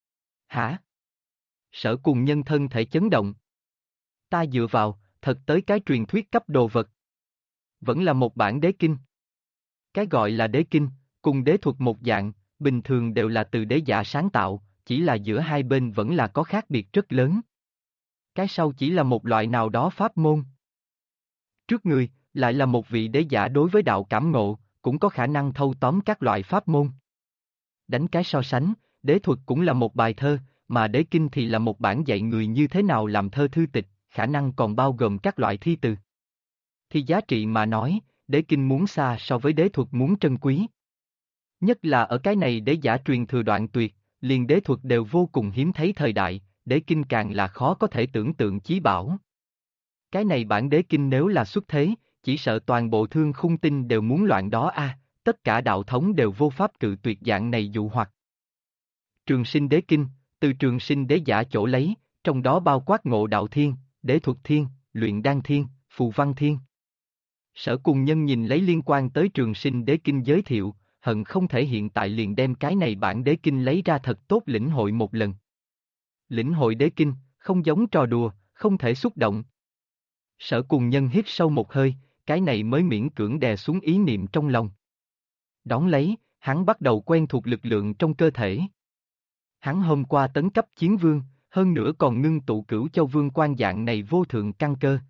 Hả? Sở Cùng Nhân thân thể chấn động. Ta dựa vào, thật tới cái truyền thuyết cấp đồ vật. Vẫn là một bản đế kinh. Cái gọi là đế kinh, cùng đế thuật một dạng, bình thường đều là từ đế giả sáng tạo, chỉ là giữa hai bên vẫn là có khác biệt rất lớn. Cái sau chỉ là một loại nào đó pháp môn. Trước người, lại là một vị đế giả đối với đạo cảm ngộ, cũng có khả năng thâu tóm các loại pháp môn. đánh cái so sánh, đế thuật cũng là một bài thơ, mà đế kinh thì là một bản dạy người như thế nào làm thơ thư tịch, khả năng còn bao gồm các loại thi từ. Thì giá trị mà nói, đế kinh muốn xa so với đế thuật muốn trân quý. Nhất là ở cái này đế giả truyền thừa đoạn tuyệt, liền đế thuật đều vô cùng hiếm thấy thời đại, đế kinh càng là khó có thể tưởng tượng chí bảo. Cái này bản đế kinh nếu là xuất thế, chỉ sợ toàn bộ thương khung tinh đều muốn loạn đó a, tất cả đạo thống đều vô pháp cự tuyệt dạng này dụ hoặc. Trường sinh đế kinh, từ trường sinh đế giả chỗ lấy, trong đó bao quát ngộ đạo thiên, đế thuật thiên, luyện đan thiên, phù văn thiên. Sở Cùng Nhân nhìn lấy liên quan tới trường sinh đế kinh giới thiệu, hận không thể hiện tại liền đem cái này bản đế kinh lấy ra thật tốt lĩnh hội một lần. Lĩnh hội đế kinh, không giống trò đùa, không thể xúc động. Sở Cùng Nhân hít sâu một hơi, cái này mới miễn cưỡng đè xuống ý niệm trong lòng. Đón lấy, hắn bắt đầu quen thuộc lực lượng trong cơ thể. Hắn hôm qua tấn cấp chiến vương, hơn nữa còn ngưng tụ Cửu Châu Vương quan dạng này vô thượng căn cơ.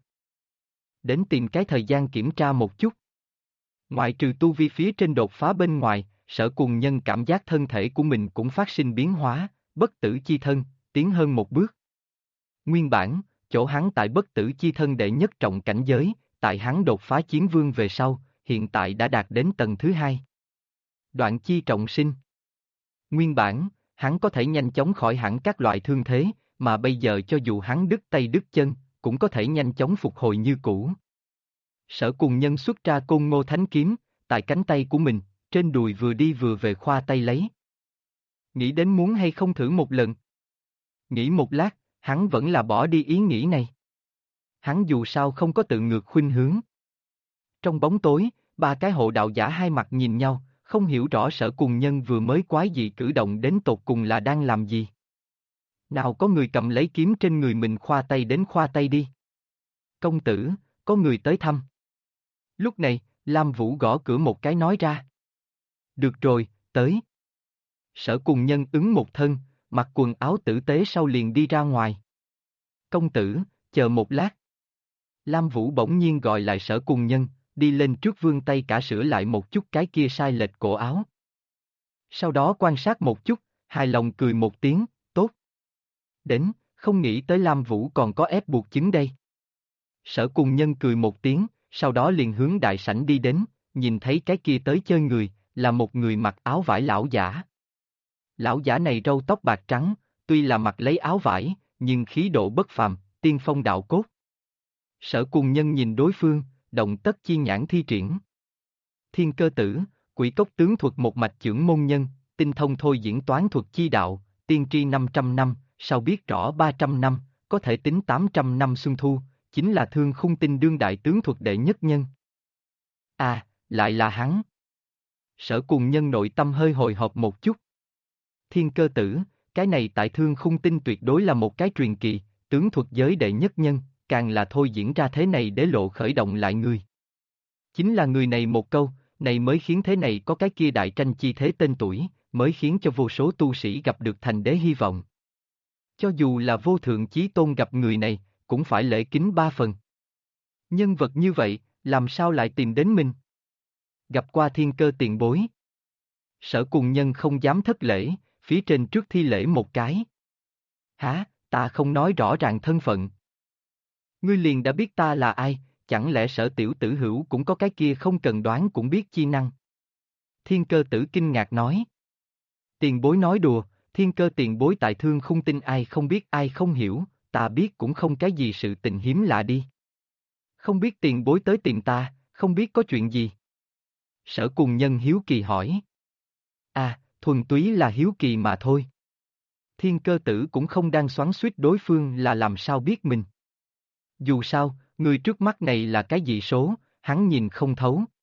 Đến tìm cái thời gian kiểm tra một chút. Ngoại trừ tu vi phía trên đột phá bên ngoài, Sở Cùng Nhân cảm giác thân thể của mình cũng phát sinh biến hóa, bất tử chi thân, tiến hơn một bước. Nguyên bản, chỗ hắn tại bất tử chi thân đệ nhất trọng cảnh giới, tại hắn đột phá chiến vương về sau, hiện tại đã đạt đến tầng thứ hai. Đoạn chi trọng sinh. Nguyên bản, hắn có thể nhanh chóng khỏi hẳn các loại thương thế, mà bây giờ cho dù hắn đứt tay đứt chân, cũng có thể nhanh chóng phục hồi như cũ. Sở Cùng Nhân xuất ra Côn Ngô Thánh Kiếm, tại cánh tay của mình, trên đùi vừa đi vừa về khoa tay lấy. Nghĩ đến muốn hay không thử một lần. Nghĩ một lát, hắn vẫn là bỏ đi ý nghĩ này. Hắn dù sao không có tự ngược khuynh hướng. Trong bóng tối, ba cái hộ đạo giả hai mặt nhìn nhau, không hiểu rõ Sở Cùng Nhân vừa mới quái dị cử động đến tột cùng là đang làm gì. Nào có người cầm lấy kiếm trên người mình khoa tay đến khoa tay đi. Công tử, có người tới thăm. Lúc này, Lam Vũ gõ cửa một cái nói ra. Được rồi, tới. Sở Cùng Nhân ứng một thân, mặc quần áo tử tế sau liền đi ra ngoài. Công tử, chờ một lát. Lam Vũ bỗng nhiên gọi lại Sở Cùng Nhân, đi lên trước vươn tay cả sửa lại một chút cái kia sai lệch cổ áo. Sau đó quan sát một chút, hài lòng cười một tiếng, tốt. Đến, không nghĩ tới Lam Vũ còn có ép buộc chứng đây. Sở Cùng Nhân cười một tiếng, sau đó liền hướng đại sảnh đi đến, nhìn thấy cái kia tới chơi người, là một người mặc áo vải lão giả. Lão giả này râu tóc bạc trắng, tuy là mặc lấy áo vải, nhưng khí độ bất phàm, tiên phong đạo cốt. Sở Cùng Nhân nhìn đối phương, động tất chi nhãn thi triển. Thiên Cơ Tử, Quỷ Cốc tướng thuật một mạch chưởng môn nhân, tinh thông thôi diễn toán thuật chi đạo, tiên tri 500 năm, sau biết rõ 300 năm, có thể tính 800 năm xuân thu, chính là Thương Khung Tinh đương đại tướng thuật đệ nhất nhân. À, lại là hắn. Sở Cùng Nhân nội tâm hơi hồi hộp một chút. Thiên Cơ Tử, cái này tại Thương Khung Tinh tuyệt đối là một cái truyền kỳ, tướng thuật giới đệ nhất nhân, càng là thôi diễn ra thế này để lộ khởi động lại người. Chính là người này một câu, này mới khiến thế này có cái kia đại tranh chi thế tên tuổi, mới khiến cho vô số tu sĩ gặp được thành đế hy vọng. Cho dù là vô thượng chí tôn gặp người này, cũng phải lễ kính ba phần. Nhân vật như vậy, làm sao lại tìm đến mình? Gặp qua Thiên Cơ tiền bối. Sở Cùng Nhân không dám thất lễ, phía trên trước thi lễ một cái. Hả, ta không nói rõ ràng thân phận. Ngươi liền đã biết ta là ai, chẳng lẽ Sở tiểu tử hữu cũng có cái kia không cần đoán cũng biết chi năng? Thiên Cơ Tử kinh ngạc nói. Tiền bối nói đùa, Thiên Cơ tiền bối tại Thương Khung Tinh ai không biết ai không hiểu, ta biết cũng không cái gì sự tình hiếm lạ đi. Không biết tiền bối tới tìm ta, không biết có chuyện gì? Sở Cùng Nhân hiếu kỳ hỏi. À, thuần túy là hiếu kỳ mà thôi. Thiên Cơ Tử cũng không đang xoắn xuýt đối phương là làm sao biết mình. Dù sao, người trước mắt này là cái gì số, hắn nhìn không thấu.